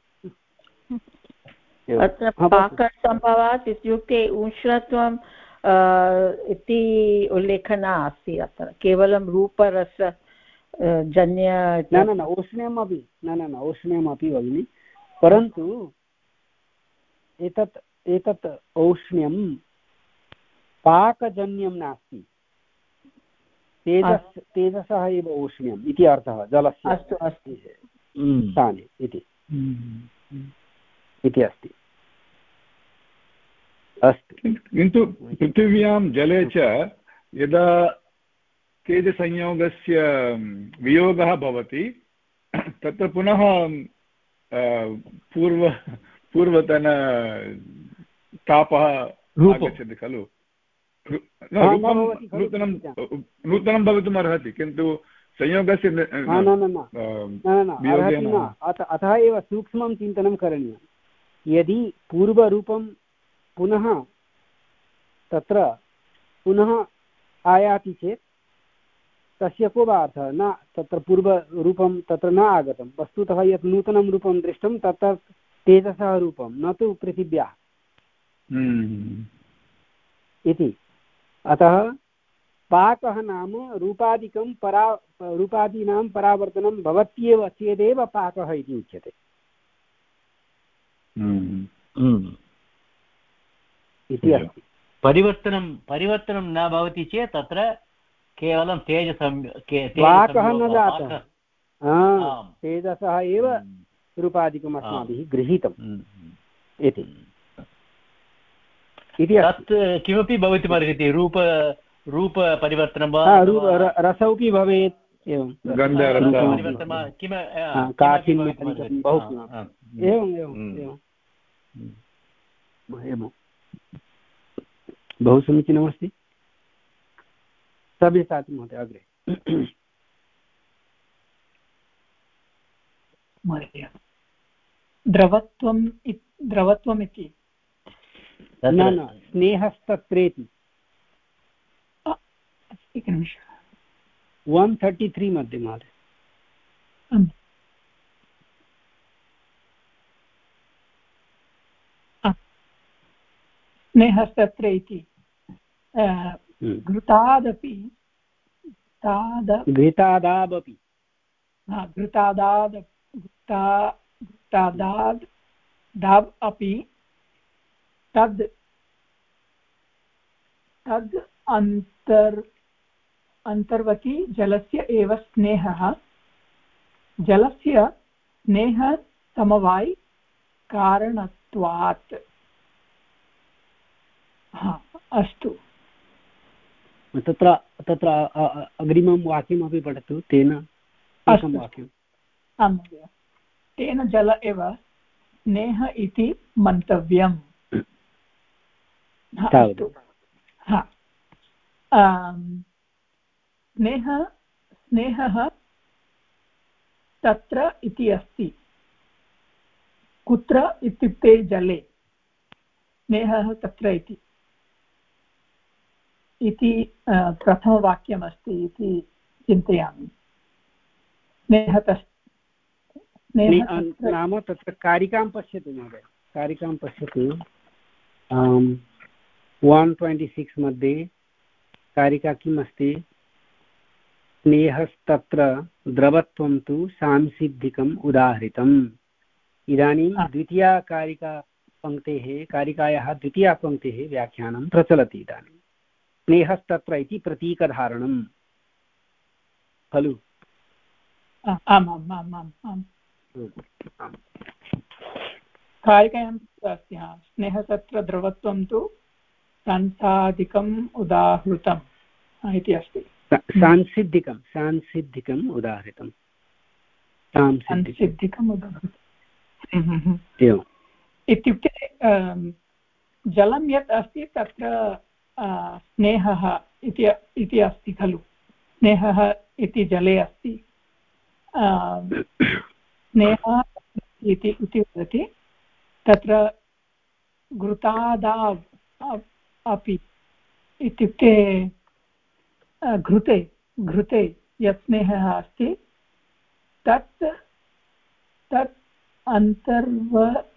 अत्र पाकसम्भवात् इत्युक्ते उष्णत्वं इति उल्लेखः नास्ति अत्र केवलं रूपरस जन्य न न न औष्ण्यमपि न न न औष्ण्यमपि भगिनि परन्तु एतत् एतत् औष्ण्यं पाकजन्यं नास्ति तेजस् तेजसः एव औष्ण्यम् इति अर्थः जलस्य अस्तु अस्तु स्थाने इति इति अस्ति अस्तु किन्तु पृथिव्यां जले च यदा तेजसंयोगस्य वियोगः भवति तत्र पुनः पूर्व पूर्वतन तापः आगच्छति खलु नूतनं नूतनं भवितुम् अर्हति किन्तु संयोगस्य अतः एव सूक्ष्मं चिन्तनं करणीयं यदि पूर्वरूपं पुनः तत्र पुनः आयाति चेत् तस्य को वा अर्थः न तत्र पूर्वरूपं तत्र न आगतं वस्तुतः यत् नूतनं रूपं दृष्टं तत्र तेजसः रूपं न तु पृथिव्याः इति अतः पाकः नाम रूपादिकं परा रूपादीनां परावर्तनं भवत्येव चेदेव पाकः इति उच्यते इति अस्ति परिवर्तनं परिवर्तनं न भवति चेत् तत्र केवलं तेजसं पाकः न जातः तेजसः एव रूपादिकम् अस्माभिः गृहीतम् इति तत् किमपि भवितुमर्हति रूप रूपपरिवर्तनं वा रसोपि भवेत् एवं गन्धपरिवर्तनं किम काठिन्यं बहु एवम् एवम् एवं बहु समीचीनमस्ति सव्यसाची महोदय अग्रे द्रवत्वं द्रवत्वम् इति न न स्नेहस्तत्रेति एकनिमिषम् वन् थर्टि त्री मध्ये महोदय स्नेहस्तत्र इति घृतादपि घृतादादपि घृतादाद् घृता घृतादाद् दाब् अपि तद् तद् अन्तर् अन्तर्वति जलस्य एव स्नेहः जलस्य स्नेहसमवायि कारणत्वात् अस्तु तत्र तत्र अग्रिमं वाक्यमपि पठतु तेन एकं वाक्यम् आं महोदय तेन जल एव स्नेह इति मन्तव्यम् अस्तु हा स्नेह स्नेहः तत्र इति अस्ति कुत्र इत्युक्ते जले स्नेहः तत्र इति इति प्रथमवाक्यमस्ति इति चिन्तयामि स्नेहः नाम तत्र कारिकां पश्यतु महोदय कारिकां पश्यतु वन् ट्वेण्टि सिक्स् मध्ये कारिका किम् अस्ति स्नेहस्तत्र द्रवत्वं तु सांसिद्धिकम् उदाहृतम् इदानीं द्वितीया कारिका पङ्क्तेः कारिकायाः द्वितीया पङ्क्तेः व्याख्यानं प्रचलति इदानीं स्नेहस्तत्र इति प्रतीकधारणं खलु आम् आम् आम् आम् आम् कारिकायाम् अस्ति स्नेहतत्र द्रवत्वं तु सांसादिकम् उदाहृतम् इति अस्ति सांसिद्धिकं सांसिद्धिकम् उदाहृतं सांसिद्धिकम् उदाहृतम् एवम् इत्युक्ते जलं यत् अस्ति तत्र स्नेहः इति अस्ति खलु स्नेहः इति जले अस्ति, स्नेहः इति इति वदति। तत्र घृतादाव् अपि इत्युक्ते घृते घृते यत् स्नेहः अस्ति तत् तत् अन्तर्व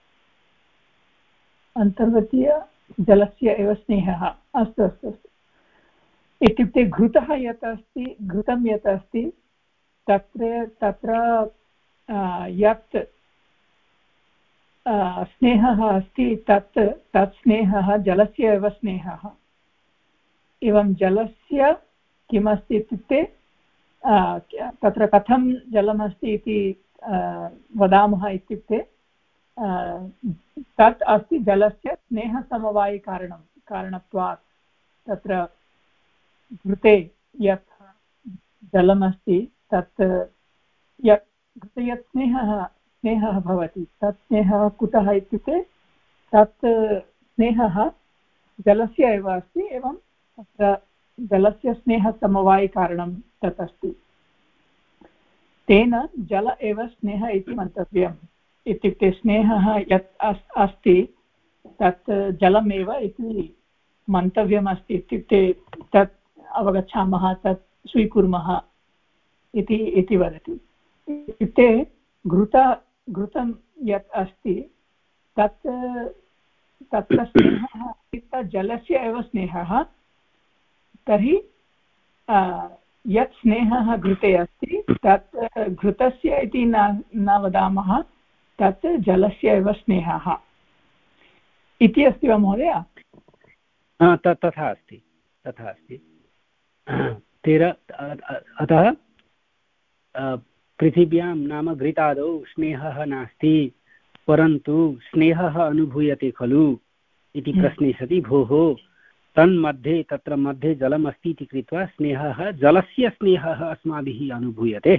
अन्तर्गतीय जलस्य एव स्नेहः। अस्तु अस्तु अस्तु इत्युक्ते घृतः यत् अस्ति घृतं यत् अस्ति तत्र तत्र यत् स्नेहः अस्ति तत् तत् स्नेहः जलस्य एव स्नेहः। एवं जलस्य किमस्ति इत्युक्ते तत्र कथं जलमस्ति इति वदामः इत्युक्ते तत् अस्ति जलस्य स्नेहसमवायिकारणं कारणत्वात्। तत्र घृते यत् जलमस्ति तत् यत् घृते यत् स्नेहः स्नेहः भवति तत् स्नेहः कुतः इत्युक्ते तत् स्नेहः जलस्य एव अस्ति। एवं तत्र जलस्य स्नेहसमवायिकारणं तत् अस्ति। तेन जल एव स्नेहः इति मन्तव्यम्। इत्युक्ते स्नेहः यत् अस्ति तत् जलमेव इति मन्तव्यमस्ति। इत्युक्ते तत् अवगच्छामः तत् स्वीकुर्मः इति इति वदति। इत्युक्ते घृत घृतं यत् अस्ति तत् तत्र स्नेहः अस्ति जलस्य एव स्नेहः। तर्हि यत् स्नेहः घृते अस्ति तत् घृतस्य इति न न वदामः, तत् जलस्य एव स्नेहः इति अस्ति वा महोदय? तथा अस्ति तथा अस्ति। तेर अतः पृथिव्यां नाम घृतादौ स्नेहः नास्ति परन्तु स्नेहः अनुभूयते खलु इति प्रश्ने सति भोः तन्मध्ये तत्र मध्ये जलम् अस्ति इति कृत्वा स्नेहः जलस्य स्नेहः अस्माभिः अनुभूयते।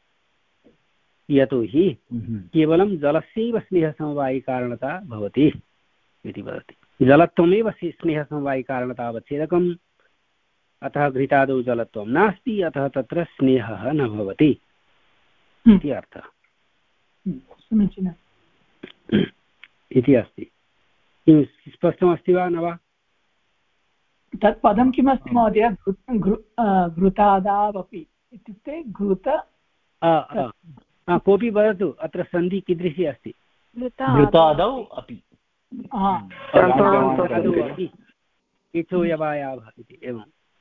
यतोहि केवलं जलस्यैव स्नेहसमवायिकारणता भवति इति वदति। जलत्वमेव स्नेहसमवायिकारणता अवच्छेदकम्, अतः घृतादौ जलत्वं नास्ति, अतः तत्र स्नेहः न भवति इति अर्थः। समीचीनम् इति अस्ति। किं स्पष्टमस्ति वा न वा? तत् पदं किमस्ति महोदय? घृतादावपि इत्युक्ते घृत कोऽपि वदतु। अत्र सन्धि कीदृशी अस्ति? घृतादौ अपि इथोयवायावः इति। एवं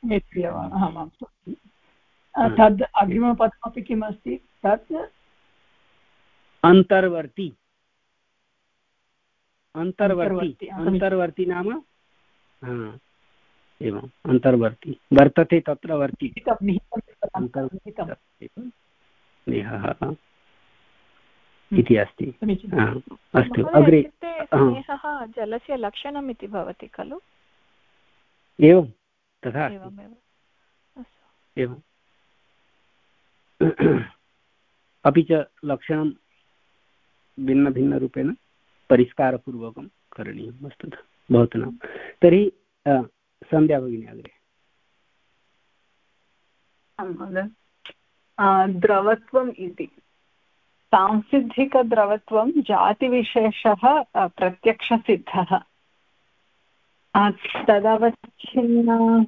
तद् अग्रिमपदमपि किमस्ति? तत् अन्तर्वर्ति। अन्तर्वर्ति अन्तर्वर्ति नाम एवं अन्तर्वर्ति वर्तते तत्र वर्ति स्नेहः इति अस्ति। अस्तु अग्रे। स्नेहः जलस्य लक्षणम् इति भवति खलु? एवं तथा एवं अपि च लक्षणं भिन्नभिन्नरूपेण परिष्कारपूर्वकं करणीयं वस्तुतः भवतु। तर्हि सन्ध्या भगिनी अग्रे। द्रवत्वम् इति सांसिद्धिकद्रवत्वं जातिविशेषः प्रत्यक्षसिद्धः। तदवच्छिन्न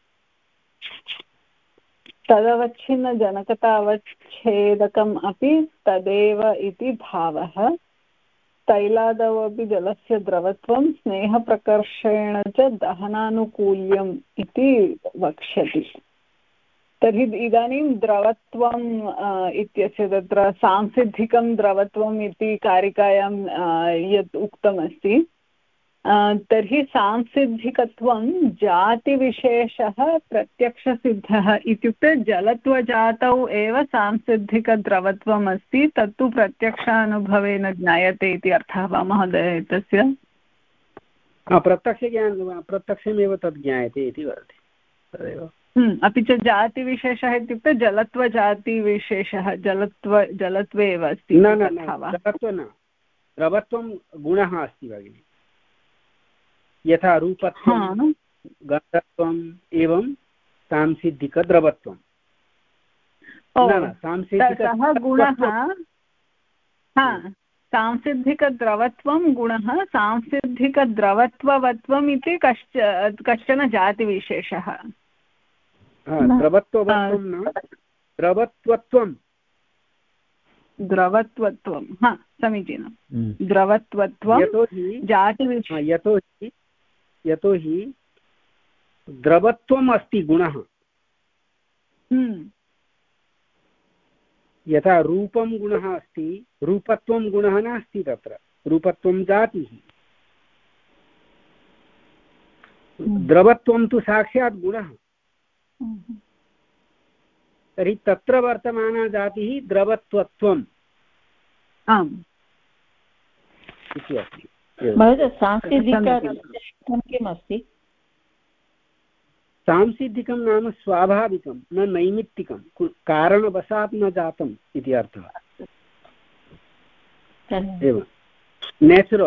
तदवच्छिन्नजनकतावच्छेदकम् अपि तदेव इति भावः। तैलादौ अपि जलस्य द्रवत्वं स्नेहप्रकर्षेण च दहनानुकूल्यम् इति वक्ष्यति। तर्हि इदानीं द्रवत्वम् इत्यस्य तत्र सांसिद्धिकं द्रवत्वम् इति कारिकायां यत् उक्तमस्ति, तर्हि सांसिद्धिकत्वं जातिविशेषः प्रत्यक्षसिद्धः इत्युक्ते जलत्वजातौ एव सांसिद्धिकद्रवत्वम् अस्ति, तत्तु प्रत्यक्षानुभवेन ज्ञायते इति अर्थः वा महोदय एतस्य? प्रत्यक्षज्ञानं प्रत्यक्षमेव तद् ज्ञायते इति वदति तदेव। अपि च जातिविशेषः इत्युक्ते जलत्वजातिविशेषः जलत्व जलत्वे एव अस्ति। न न जलत्व न, द्रवत्वं गुणः अस्ति भगिनि। यथा रूपत्वं गन्धत्वम् एवं सांसिद्धिकद्रवत्वं सः गुणः हा सांसिद्धिकद्रवत्वं गुणः सांसिद्धिकद्रवत्ववत्वम् इति कश्च कश्चन जातिविशेषः द्रवत्ववत्वं न द्रवत्वत्वं द्रवत्वत्वं हा समीचीनं द्रवत्वत्वं जातिविशेषः यतोहि यतोहि द्रवत्वम् अस्ति गुणः यथा रूपं गुणः अस्ति रूपत्वं गुणः नास्ति तत्र रूपत्वं जातिः द्रवत्वं तु साक्षात् गुणः तर्हि तत्र वर्तमाना जातिः द्रवत्वत्वम् आम् इति अस्ति किम् अस्ति सांसिद्धिकं नाम स्वाभाविकं न नैमित्तिकं कारणवशात् न जातम् इति अर्थः एवं नेचुरल्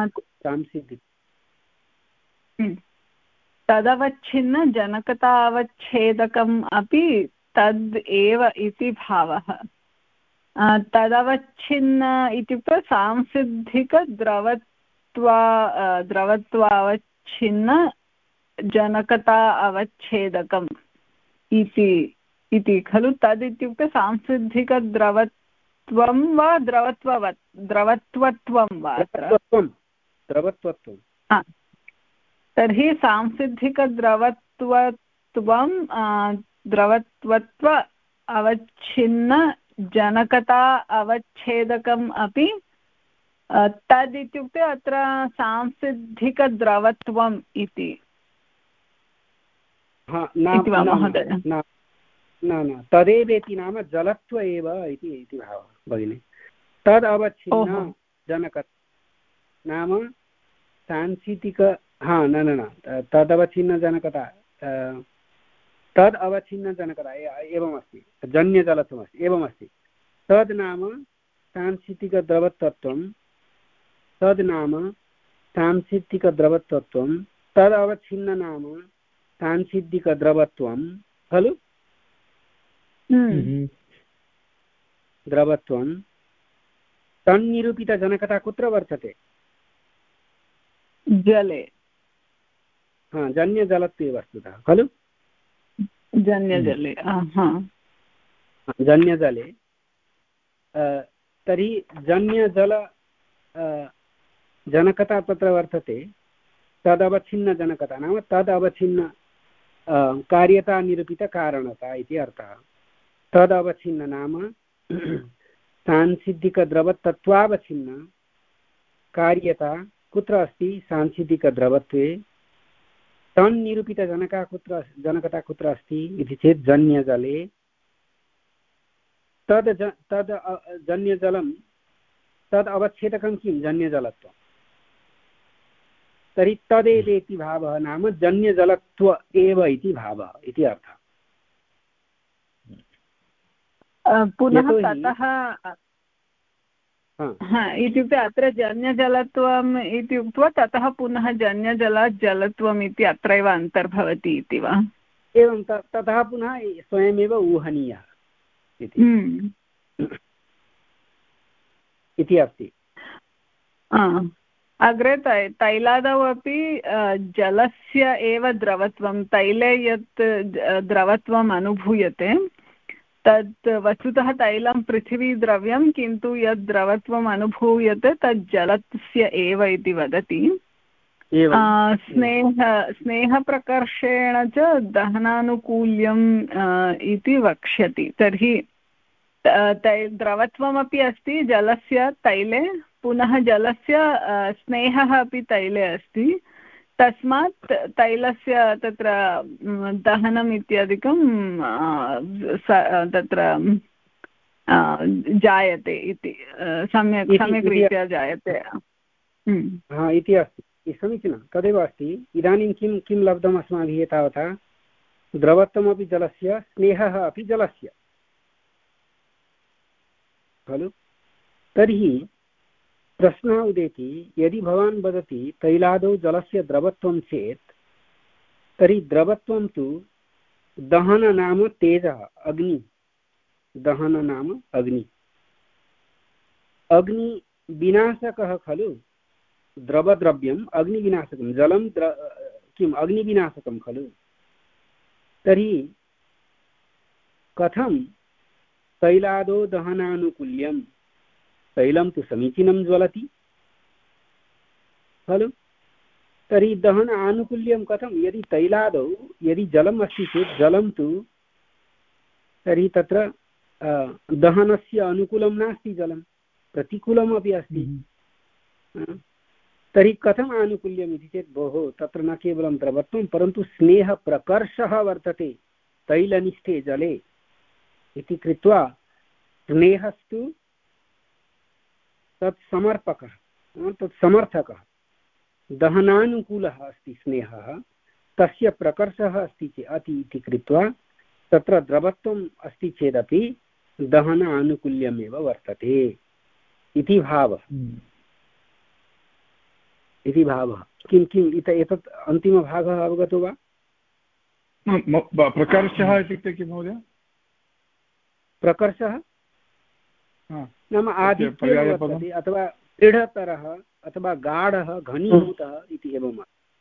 सांसिद्धिकं तदवच्छिन्न जनकतावच्छेदकम् अपि तद् एव इति भावः तदवच्छिन्न इत्युक्ते सांसिद्धिकद्रवत्वा द्रवत्वावच्छिन्न जनकता अवच्छेदकम् इति इति खलु तद् इत्युक्ते सांसिद्धिकद्रवत्वं वा द्रवत्ववत् द्रवत्वत्वं वा द्रवत्वत्वं तर्हि सांसिद्धिकद्रवत्वत्वं द्रवत्वत्व अवच्छिन्न जनकता अवच्छेदकम् अपि तद् इत्युक्ते अत्र सांसिद्धिकद्रवत्वम् इति महोदय न न तदेवेति नाम जलत्व एव इति भावः भगिनि तद् अवच्छिन्न जनकता नाम सांसिद्धिक हा न न न तदवच्छिन्नजनकता तद् अवच्छिन्नजनकता एवमस्ति जन्यजलत्वमस्ति एवमस्ति तद् नाम सांसिद्धिकद्रवत्वं तद् नाम सांसिद्धिकद्रवत्वं तद् अवच्छिन्न नाम सांसिद्धिकद्रवत्वं खलु द्रवत्वं तन्निरूपितजनकता कुत्र वर्तते जले हा जन्यजलत्वे वस्तुतः खलु जन्यजले जन्यजले तर्हि जन्यजल जनकता तत्र वर्तते तदवच्छिन्नजनकता नाम तदवच्छिन्न कार्यतानिरूपितकारणता इति अर्थः तदवच्छिन्न नाम सांसिद्धिकद्रवत्वावच्छिन्न कार्यता कुत्र अस्ति सांसिद्धिकद्रवत्वे तन्निरूपितजनका कुत्र जनकता कुत्र अस्ति इति चेत् जन्यजले तद् तद् जन्यजलं तद् अवच्छेदकं किं जन्यजलत्वं तर्हि तदेवेति भावः नाम जन्यजलत्व एव इति भावः इति अर्थः पुनः ततः इत्युक्ते अत्र जन्यजलत्वम् इति उक्त्वा ततः पुनः जन्यजलात् जलत्वम् इति अत्रैव अन्तर्भवति इति वा एवं ततः पुनः स्वयमेव ऊहनीयः इति अस्ति अग्रे तै तैलादौ अपि जलस्य एव द्रवत्वं तैले यत् द्रवत्वम् अनुभूयते तत् वस्तुतः तैलं पृथिवीद्रव्यं किन्तु यद् द्रवत्वम् अनुभूयते तत् जलस्य एव इति वदति स्नेह स्नेहप्रकर्षेण च दहनानुकूल्यम् इति वक्ष्यति तर्हि तै द्रवत्वमपि अस्ति जलस्य तैले पुनः जलस्य स्नेहः अपि तैले अस्ति तस्मात् तैलस्य तत्र दहनम् इत्यादिकं तत्र जायते इति सम्यक् सम्यक् रीत्या जायते इति अस्ति समीचीनं तदेव अस्ति इदानीं किं किं लब्धम् अस्माभिः तावता द्रवत्वमपि जलस्य स्नेहः अपि जलस्य खलु तर्हि प्रश्नः उदेति यदि भवान् वदति तैलादौ जलस्य द्रवत्वं चेत् तर्हि द्रवत्वं तु दहन नाम तेजः अग्नि दहन नाम अग्नि अग्निविनाशकः खलु द्रवद्रव्यम् अग्निविनाशकं जलं द्र किम् अग्निविनाशकं खलु तर्हि कथं तैलादौ दहनानुकूल्यं तैलं तु समीचीनं ज्वलति खलु तर्हि दहन आनुकूल्यं कथं यदि तैलादौ यदि जलम् अस्ति चेत् जलं तु तर्हि तत्र दहनस्य अनुकूलं नास्ति जलं प्रतिकूलमपि अस्ति तर्हि कथम् आनुकूल्यम् इति चेत् भोः तत्र न केवलं द्रवत्वं परन्तु स्नेहप्रकर्षः वर्तते तैलनिष्ठे जले इति कृत्वा स्नेहस्तु तत् समर्पकः तत् समर्थकः दहनानुकूलः अस्ति स्नेहः तस्य प्रकर्षः अस्ति चेत् अति इति कृत्वा तत्र द्रवत्वम् अस्ति चेदपि दहन आनुकूल्यमेव वर्तते इति भावः इति भावः किं किम् इत एतत् अन्तिमभागः अवगतो वा प्रकर्षः इत्युक्ते किं महोदय प्रकर्षः नाम आधिक्येन वर्तते अथवा दृढतरः अथवा गाढः घनीभूतः इति एवम्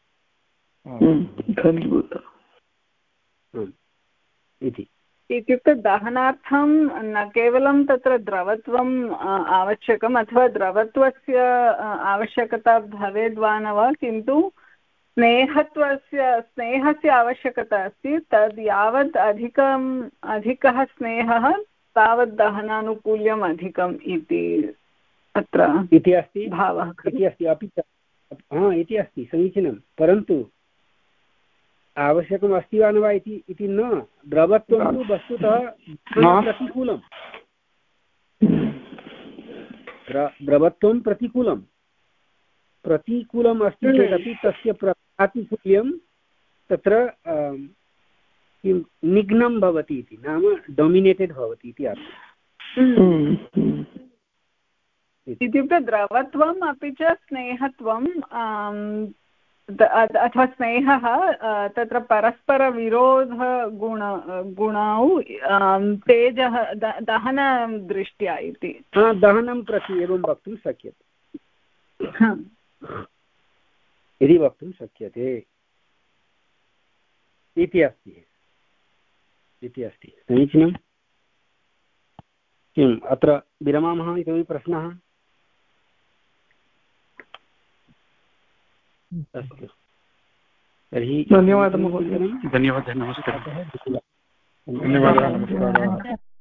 इति इत्युक्ते दहनार्थं न केवलं तत्र द्रवत्वम् आवश्यकम् अथवा द्रवत्वस्य आवश्यकता भवेद्वा न वा किन्तु स्नेहत्वस्य स्नेहस्य आवश्यकता अस्ति तद् यावत् अधिकम् अधिकः स्नेहः तावत् दहनानुकूल्यम् अधिकम् इति अत्र इति अस्ति भावः इति अस्ति अपि च हा इति अस्ति समीचीनं परन्तु आवश्यकम् अस्ति वा न वा इति न द्रवत्वं तु वस्तुतः प्रतिकूलं द्रवत्वं प्रतिकूलं प्रतिकूलम् अस्ति चेदपि तस्य प्रातिकूल्यं तत्र किं निघ्नं भवति इति नाम डोमिनेटेड् भवति इति अर्थः इत्युक्ते द्रवत्वम् अपि च स्नेहत्वं अथवा स्नेहः तत्र परस्परविरोधगुण गुणौ तेजः दहनदृष्ट्या इति दहनं प्रति एवं वक्तुं शक्यते इति वक्तुं शक्यते इति अस्ति इति अस्ति समीचीनं किम् अत्र विरमामः इतोपि प्रश्नः अस्तु तर्हि धन्यवादः महोदय धन्यवादः नमस्कारः धन्यवादः नमस्कारः